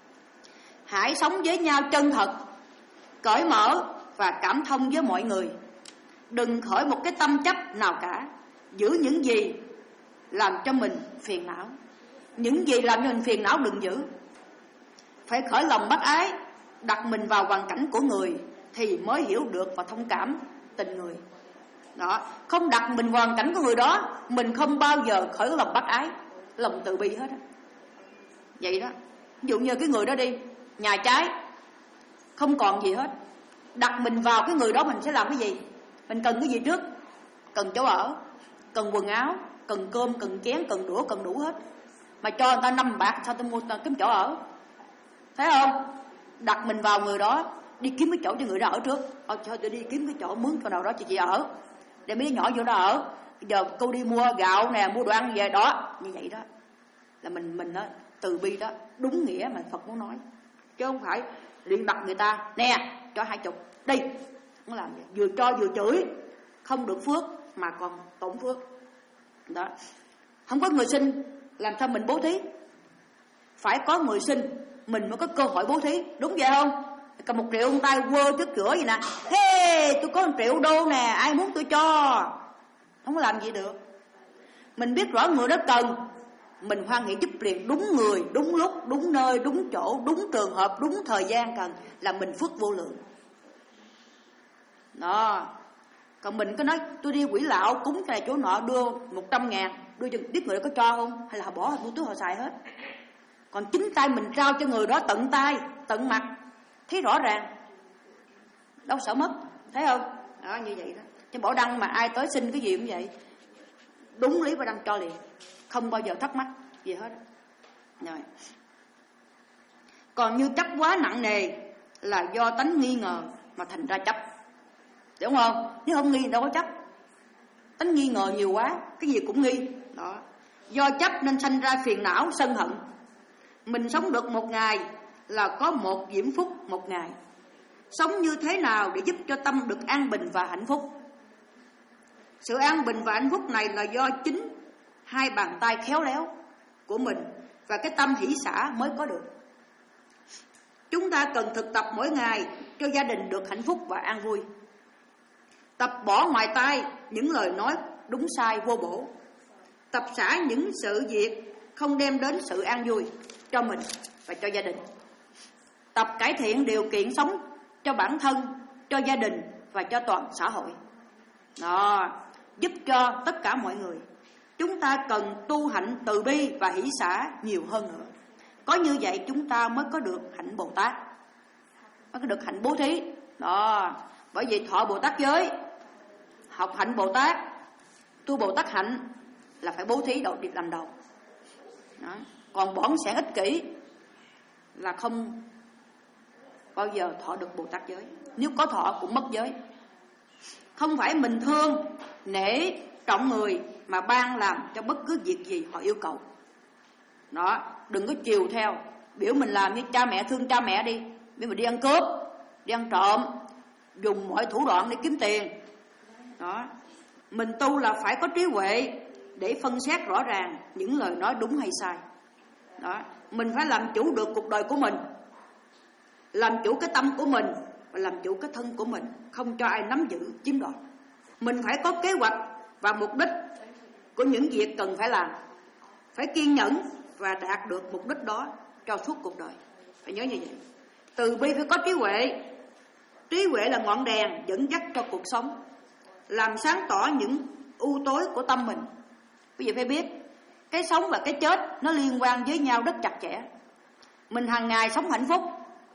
Hãy sống với nhau chân thật, cởi mở và cảm thông với mọi người. Đừng khởi một cái tâm chấp nào cả. Giữ những gì làm cho mình phiền não, những gì làm cho mình phiền não đừng giữ. Phải khởi lòng bác ái, đặt mình vào hoàn cảnh của người thì mới hiểu được và thông cảm tình người. Đó, không đặt mình vào hoàn cảnh của người đó, mình không bao giờ khởi lòng bác ái, lòng từ bi hết á. Vậy đó. Ví dụ như cái người đó đi, nhà trái, không còn gì hết, đặt mình vào cái người đó mình sẽ làm cái gì? Mình cần cái gì trước? Cần chỗ ở, cần quần áo, cần cơm, cần chén, cần đũa, cần đủ hết. Mà cho người ta năm bạc sao tôi mua kiếm chỗ ở? Thấy không? Đặt mình vào người đó, đi kiếm cái chỗ cho người đó ở trước. Ờ, cho tôi đi kiếm cái chỗ mướn chỗ nào đó cho chị ở, để mấy đứa nhỏ vô đó ở. Giờ cô đi mua gạo nè, mua đồ ăn về đó. Như vậy đó là mình mình đó, từ bi đó, đúng nghĩa mà Phật muốn nói. Chứ không phải liền đặt người ta nè cho hai chục đi, không làm vậy. Vừa cho vừa chửi, không được phước mà còn tổn phước đó. Không có người sinh làm sao mình bố thí? Phải có người sinh mình mới có cơ hội bố thí, đúng vậy không? Cầm một triệu tay quơ trước cửa vậy nè, hey, tôi có một triệu đô nè, ai muốn tôi cho. Không làm gì được. Mình biết rõ người đó cần, mình hoan hỷ giúp liền, đúng người, đúng lúc, đúng nơi, đúng chỗ, đúng trường hợp, đúng thời gian cần, là mình phước vô lượng. Đó. Còn mình có nói tôi đi quỷ lạo cúng cái này chỗ nọ đưa một trăm ngàn, đưa cho biết người đó có cho không, hay là họ bỏ vào túi họ xài hết. Còn chính tay mình trao cho người đó tận tay, tận mặt, thấy rõ ràng, đâu sợ mất, thấy không? Đó, như vậy đó. Chứ bỏ đăng mà ai tới xin cái gì cũng vậy, đúng lý và đăng cho liền, không bao giờ thắc mắc gì hết. Rồi. Còn như chấp quá nặng nề là do tánh nghi ngờ mà thành ra chấp, đúng không? Nếu không nghi đâu có chấp. Tánh nghi ngờ nhiều quá, cái gì cũng nghi. Đó. Do chấp nên sanh ra phiền não, sân hận. Mình sống được một ngày là có một diễm phúc một ngày. Sống như thế nào để giúp cho tâm được an bình và hạnh phúc? Sự an bình và hạnh phúc này là do chính hai bàn tay khéo léo của mình và cái tâm hỷ xả mới có được. Chúng ta cần thực tập mỗi ngày cho gia đình được hạnh phúc và an vui. Tập bỏ ngoài tai những lời nói đúng sai vô bổ. Tập xả những sự việc không đem đến sự an vui cho mình và cho gia đình. Tập cải thiện điều kiện sống cho bản thân, cho gia đình và cho toàn xã hội. Đó, giúp cho tất cả mọi người. Chúng ta cần tu hạnh từ bi và hỷ xả nhiều hơn nữa. Có như vậy chúng ta mới có được hạnh Bồ Tát, mới có được hạnh bố thí. Đó, bởi vì thọ Bồ Tát giới, học hạnh Bồ Tát, tu Bồ Tát hạnh là phải bố thí đầu làm đầu. Đó. Còn bỏng sẻn ích kỷ là không bao giờ thọ được Bồ Tát giới. Nếu có thọ cũng mất giới. Không phải mình thương, nể, trọng người mà ban làm cho bất cứ việc gì họ yêu cầu. Đó, đừng có chiều theo, biểu mình làm như cha mẹ thương cha mẹ đi, biểu mình đi ăn cướp, đi ăn trộm, dùng mọi thủ đoạn để kiếm tiền. Đó, mình tu là phải có trí huệ để phân xét rõ ràng những lời nói đúng hay sai. Đó, mình phải làm chủ được cuộc đời của mình, làm chủ cái tâm của mình và làm chủ cái thân của mình, không cho ai nắm giữ, chiếm đoạt. Mình phải có kế hoạch và mục đích của những việc cần phải làm, phải kiên nhẫn và đạt được mục đích đó cho suốt cuộc đời. Phải nhớ như vậy. Từ bi phải có trí huệ. Trí huệ là ngọn đèn dẫn dắt cho cuộc sống, làm sáng tỏ những u tối của tâm mình. Quý vị phải biết, cái sống và cái chết nó liên quan với nhau rất chặt chẽ. Mình hàng ngày sống hạnh phúc,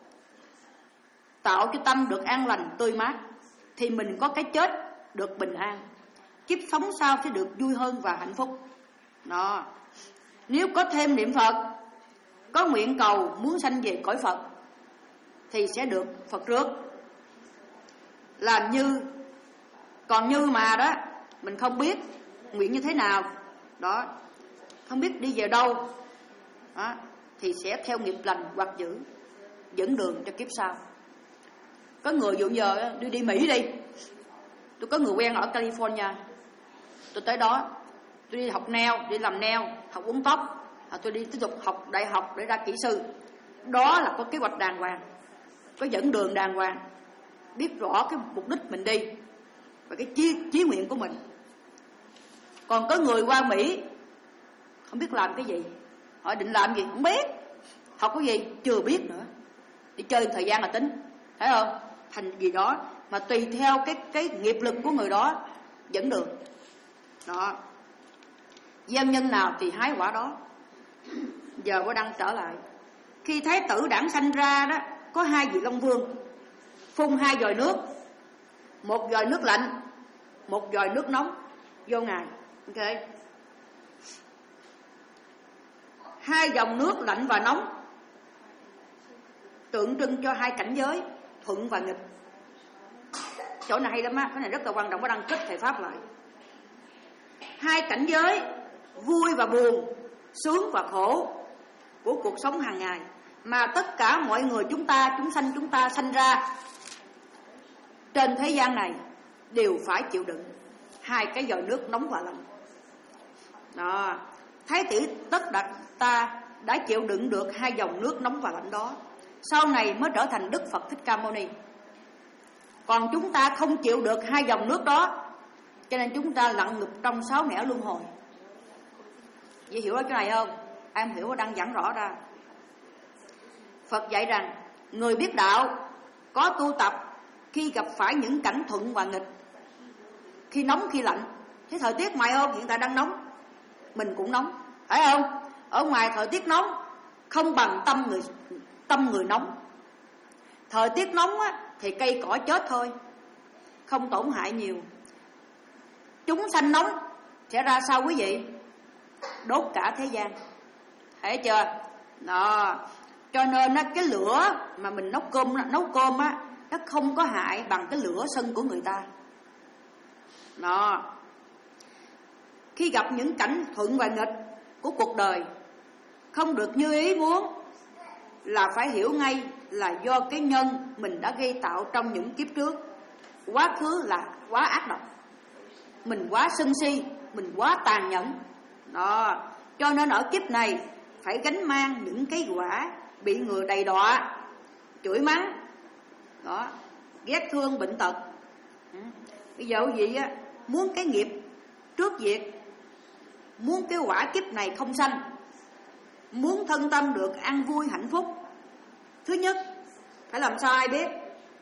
tạo cho tâm được an lành, tươi mát, thì mình có cái chết được bình an, kiếp sống sau sẽ được vui hơn và hạnh phúc. Đó. Nếu có thêm niệm Phật, có nguyện cầu muốn sanh về cõi Phật, thì sẽ được Phật rước. Làm như, còn như mà đó, mình không biết nguyện như thế nào, đó, không biết đi về đâu, đó, thì sẽ theo nghiệp lành hoặc dữ, dẫn đường cho kiếp sau. Có người dụ giờ đi đi Mỹ đi, tôi có người quen ở California, tôi tới đó, tôi đi học nail, đi làm nail, học uốn tóc, tôi đi tiếp tục học đại học để ra kỹ sư. Đó là có kế hoạch đàng hoàng, có dẫn đường đàng hoàng, biết rõ cái mục đích mình đi và cái chí, chí nguyện của mình. Còn có người qua Mỹ không biết làm cái gì, hỏi định làm gì không biết, học cái gì chưa biết nữa, đi chơi thời gian là tính, thấy không? Thành gì đó mà tùy theo cái cái nghiệp lực của người đó dẫn đường. Đó, gieo nhân nào thì hái quả đó. Giờ có đăng trở lại, khi Thái tử đản sanh ra đó, có hai vị Long Vương phun hai vòi nước, một vòi nước lạnh, một vòi nước nóng vô ngài. Ok, hai dòng nước lạnh và nóng tượng trưng cho hai cảnh giới thuận và nghịch. Chỗ này hay lắm á, cái này rất là quan trọng, có đăng kết thầy pháp lại. Hai cảnh giới vui và buồn, sướng và khổ của cuộc sống hàng ngày mà tất cả mọi người chúng ta, chúng sanh chúng ta sanh ra trên thế gian này đều phải chịu đựng hai cái vòi nước nóng và lạnh. Đó, Thái tử Tất Đạt ta đã chịu đựng được hai dòng nước nóng và lạnh đó, sau này mới trở thành Đức Phật Thích Ca Mâu Ni. Còn chúng ta không chịu được hai dòng nước đó, cho nên chúng ta lặn ngục trong sáu nẻo luân hồi. Vậy hiểu đó chỗ này không? Ai không hiểu đang giảng rõ ra. Phật dạy rằng người biết đạo có tu tập khi gặp phải những cảnh thuận và nghịch, khi nóng khi lạnh. Thế thời tiết ngoài không? Hiện tại đang nóng, mình cũng nóng, phải không? Ở ngoài thời tiết nóng không bằng tâm người tâm người nóng. Thời tiết nóng á, thì cây cỏ chết thôi, không tổn hại nhiều. Chúng sanh nóng sẽ ra sao quý vị? Đốt cả thế gian, thấy chưa? Đó. Cho nên á, cái lửa mà mình nấu cơm nấu cơm á, nó không có hại bằng cái lửa sân của người ta. Đó. Khi gặp những cảnh thuận và nghịch của cuộc đời không được như ý muốn, là phải hiểu ngay là do cái nhân mình đã gây tạo trong những kiếp trước. Quá khứ là quá ác độc, mình quá sân si, mình quá tàn nhẫn. Đó. Cho nên ở kiếp này phải gánh mang những cái quả bị người đầy đọa, chửi mắng, đó, ghét thương bệnh tật. Bây giờ quý vị á, muốn cái nghiệp trước diệt, muốn cái quả kiếp này không sanh, muốn thân tâm được an vui hạnh phúc, thứ nhất phải làm sao ai biết?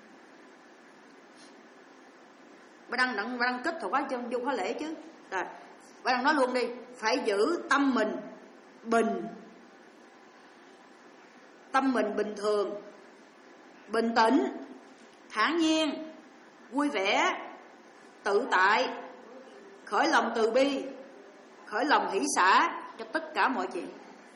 Bà đang đặng bà đang kết thúc quá chân vô khóa lễ chứ. Rồi, bà đang nói luôn đi, phải giữ tâm mình bình, tâm mình bình thường, bình tĩnh, thản nhiên, vui vẻ, tự tại, khởi lòng từ bi, khởi lòng hỷ xả cho tất cả mọi chuyện.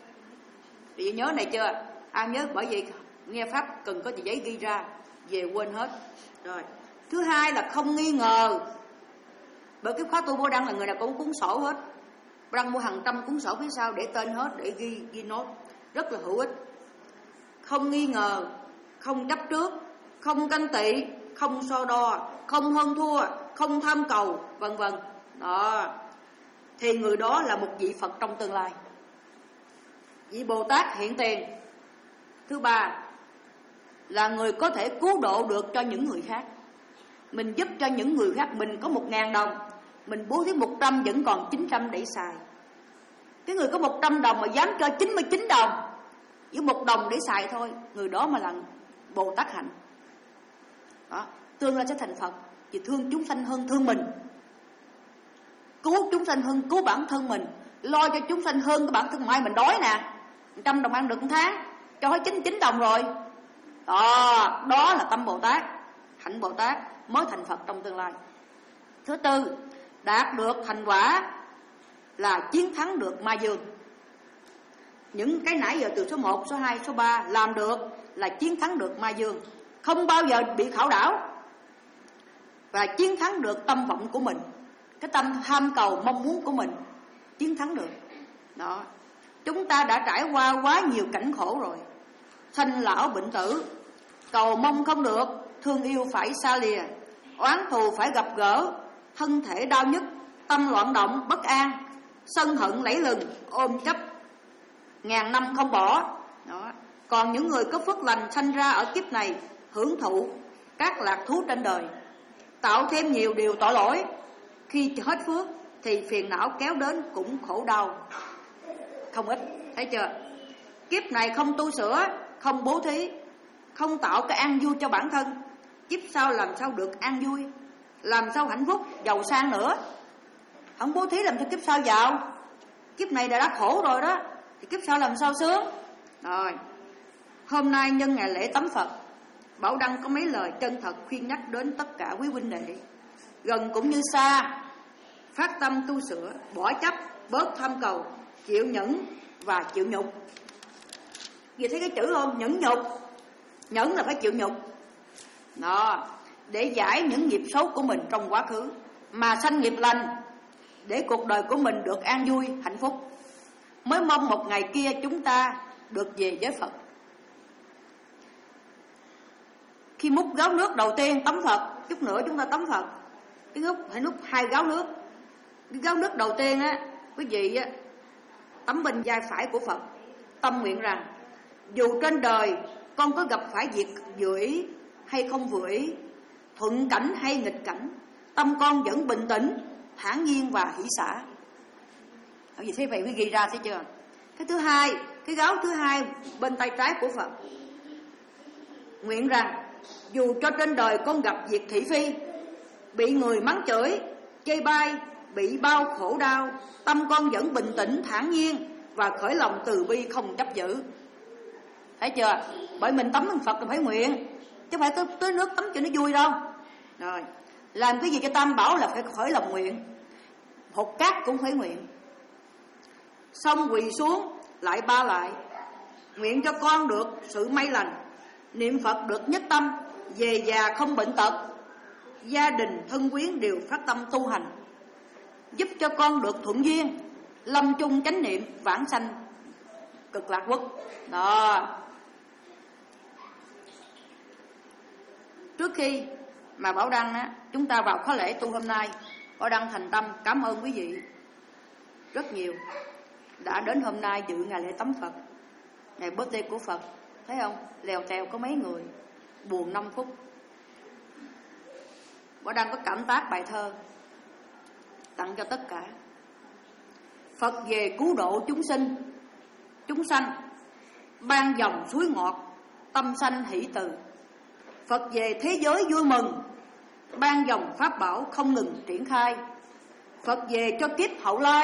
Vì nhớ này chưa? Ai nhớ? Bởi vì nghe pháp cần có tờ giấy ghi ra, về quên hết. Rồi. Thứ hai là không nghi ngờ. Bởi cái khóa tu Bồ Đăng là người nào cũng cuốn sổ hết. Bồ Đăng mua hàng trăm cuốn sổ phía sau để tên hết, để ghi ghi nốt, rất là hữu ích. Không nghi ngờ, không chấp trước, không ganh tị, không so đo, không hơn thua, không tham cầu, vân vân. Đó. Thì người đó là một vị Phật trong tương lai, vị Bồ Tát hiện tiền. Thứ ba là người có thể cứu độ được cho những người khác. Mình giúp cho những người khác, mình có một ngàn đồng, mình bố thí một trăm vẫn còn chín trăm để xài. Cái người có một trăm đồng mà dám cho chín mươi chín đồng, với một đồng để xài thôi, người đó mà là Bồ Tát hạnh. Đó. Tương lai sẽ thành Phật, vì thương chúng sanh hơn thương mình, cứu chúng sanh hơn cứu bản thân mình, lo cho chúng sanh hơn cái bản thân mai mình đói nè, trăm đồng ăn được một tháng, cho hết chín mươi chín đồng rồi. Đó, đó là tâm Bồ Tát, hạnh Bồ Tát mới thành Phật trong tương lai. Thứ tư, đạt được thành quả là chiến thắng được ma dương. Những cái nãy giờ từ số một, số hai, số ba làm được là chiến thắng được ma dương, không bao giờ bị khảo đảo, và chiến thắng được tâm vọng của mình, cái tâm tham cầu mong muốn của mình, chiến thắng được. Đó. Chúng ta đã trải qua quá nhiều cảnh khổ rồi, sanh lão bệnh tử, cầu mong không được, thương yêu phải xa lìa, oán thù phải gặp gỡ, thân thể đau nhức, tâm loạn động bất an, sân hận lẫy lừng, ôm chấp ngàn năm không bỏ. Đó. Còn những người có phước lành sanh ra ở kiếp này hưởng thụ các lạc thú trên đời, tạo thêm nhiều điều tội lỗi, khi hết phước thì phiền não kéo đến cũng khổ đau không ít. Thấy chưa? Kiếp này không tu sửa, không bố thí, không tạo cái an vui cho bản thân, kiếp sau làm sao được an vui, làm sao hạnh phúc giàu sang nữa. Không bố thí làm cho kiếp sau giàu, kiếp này đã, đã khổ rồi đó, thì kiếp sau làm sao sướng. Rồi, hôm nay nhân ngày lễ tắm Phật, Bảo Đăng có mấy lời chân thật khuyên nhắc đến tất cả quý huynh đệ, gần cũng như xa, phát tâm tu sửa, bỏ chấp, bớt tham cầu, chịu nhẫn và chịu nhục. Vì thấy cái chữ không? Nhẫn nhục. Nhẫn là phải chịu nhục. Đó, để giải những nghiệp xấu của mình trong quá khứ, mà sanh nghiệp lành, để cuộc đời của mình được an vui, hạnh phúc. Mới mong một ngày kia chúng ta được về với Phật. Khi múc gáo nước đầu tiên tắm Phật, chút nữa chúng ta tắm Phật, cái lúc phải múc hai gáo nước. Cái gáo nước đầu tiên á, quý vị á, tắm bên vai phải của Phật, tâm nguyện rằng dù trên đời con có gặp phải việc vừa ý hay không vừa ý, thuận cảnh hay nghịch cảnh, tâm con vẫn bình tĩnh, thản nhiên và hỷ xả. Vì thế vậy mới ghi ra, thấy chưa? Cái thứ hai, cái gáo thứ hai bên tay trái của Phật, nguyện rằng dù cho trên đời con gặp việc thị phi, bị người mắng chửi, chê bai, bị bao khổ đau, tâm con vẫn bình tĩnh, thản nhiên và khởi lòng từ bi không chấp giữ. Thấy chưa? Bởi mình tắm Phật là phải nguyện, chứ không phải tới, tới nước tắm cho nó vui đâu. Rồi, làm cái gì cho Tam Bảo là phải khởi lòng nguyện. Hột cát cũng phải nguyện. Xong quỳ xuống lại ba lại, nguyện cho con được sự may lành, niệm Phật được nhất tâm, về già không bệnh tật, gia đình thân quyến đều phát tâm tu hành, giúp cho con được thuận duyên, lâm chung chánh niệm, vãng sanh cực lạc quốc. Đó. Trước khi mà Bảo Đăng á, chúng ta vào khóa lễ tu hôm nay, Bảo Đăng thành tâm cảm ơn quý vị rất nhiều đã đến hôm nay dự ngày lễ tắm Phật, ngày birthday của Phật. Thấy không? Lèo tèo có mấy người, buồn năm phút. Bảo Đăng có cảm tác bài thơ tặng cho tất cả. Phật về cứu độ chúng sinh, chúng sanh, ban dòng suối ngọt, tâm sanh hỷ từ. Phật về thế giới vui mừng, ban dòng pháp bảo không ngừng triển khai. Phật về cho kiếp hậu lai,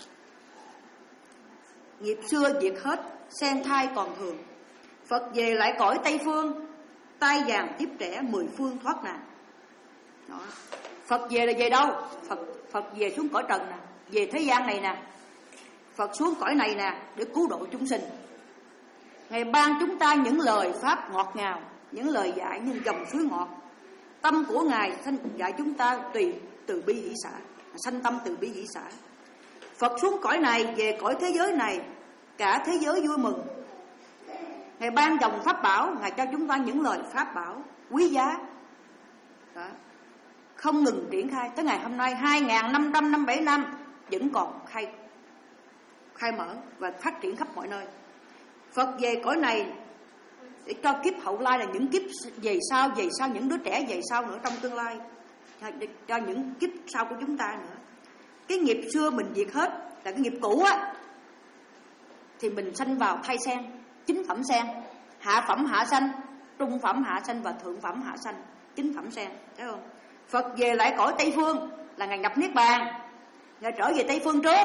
nghiệp xưa diệt hết, sen thai còn thường. Phật về lại cõi Tây Phương, tai vàng tiếp trẻ, mười phương thoát nạn. Đó. Phật về là về đâu? Phật, Phật về xuống cõi trần nè, về thế gian này nè. Phật xuống cõi này nè để cứu độ chúng sinh. Ngài ban chúng ta những lời pháp ngọt ngào, những lời dạy như dòng suối ngọt. Tâm của Ngài sanh dạy chúng ta tùy từ bi hỷ xả, sanh tâm từ bi hỷ xả. Phật xuống cõi này, về cõi thế giới này, cả thế giới vui mừng. Ngài ban dòng pháp bảo, Ngài cho chúng ta những lời pháp bảo quý giá. Đó. Không ngừng triển khai tới ngày hôm nay hai nghìn năm trăm năm mươi bảy năm vẫn còn khai khai mở và phát triển khắp mọi nơi. Phật về cõi này để cho kiếp hậu lai, là những kiếp về sau, về sau những đứa trẻ về sau nữa trong tương lai, để cho những kiếp sau của chúng ta nữa. Cái nghiệp xưa mình diệt hết là cái nghiệp cũ á, thì mình sanh vào thai sen, chính phẩm sen, hạ phẩm hạ sanh, trung phẩm hạ sanh và thượng phẩm hạ sanh, chính phẩm sen, thấy không? Phật về lại cõi Tây Phương là Ngài nhập niết bàn, Ngài trở về Tây Phương trước,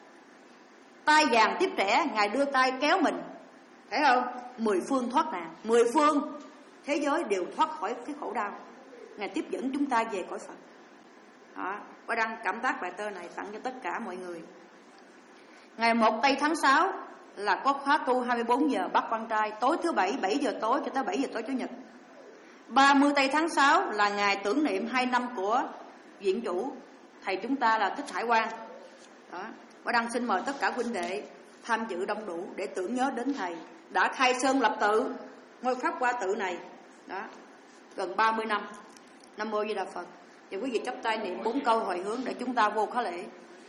tai vàng tiếp trẻ, Ngài đưa tay kéo mình, thấy không? Mười phương thoát nạn, mười phương thế giới đều thoát khỏi cái khổ đau, Ngài tiếp dẫn chúng ta về cõi Phật. Đó, Bảo Đăng cảm tác bài thơ này tặng cho tất cả mọi người. Ngày một tây tháng sáu là có khóa tu hai mươi bốn giờ Bắc Quan Trai, tối thứ bảy, bảy giờ tối cho tới bảy giờ tối Chủ nhật. ba mươi tây tháng sáu là ngày tưởng niệm hai năm của viện chủ thầy chúng ta là Thích Hải Quang. Đó, Bảo Đăng xin mời tất cả huynh đệ tham dự đông đủ để tưởng nhớ đến thầy đã khai sơn lập tự ngôi Pháp Hoa tự này. Đó, gần ba mươi năm. Nam mô Di Đà Phật. Và quý vị chắp tay niệm bốn câu hồi hướng để chúng ta vô khóa lễ.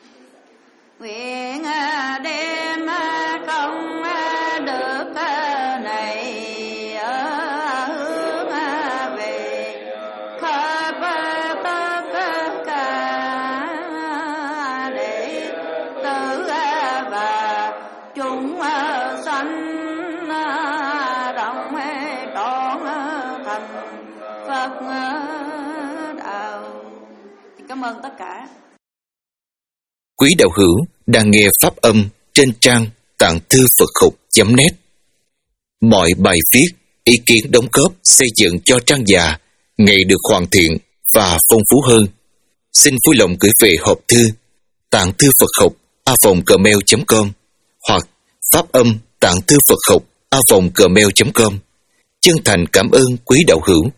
Nguyện đem công đức này hướng về khắp tất cả đệ tử và chúng sanh đồng trọn thành Phật đạo. Cảm ơn tất cả.
Quý đạo hữu đang nghe pháp âm trên trang tạng thư Phật học chấm net. Mọi bài viết, ý kiến đóng góp xây dựng cho trang già ngày được hoàn thiện và phong phú hơn. Xin vui lòng gửi về hộp thư tạng thư Phật học a vòng gmail chấm com hoặc pháp âm tạng thư Phật học a vòng gmail chấm com. Chân thành cảm ơn quý đạo hữu.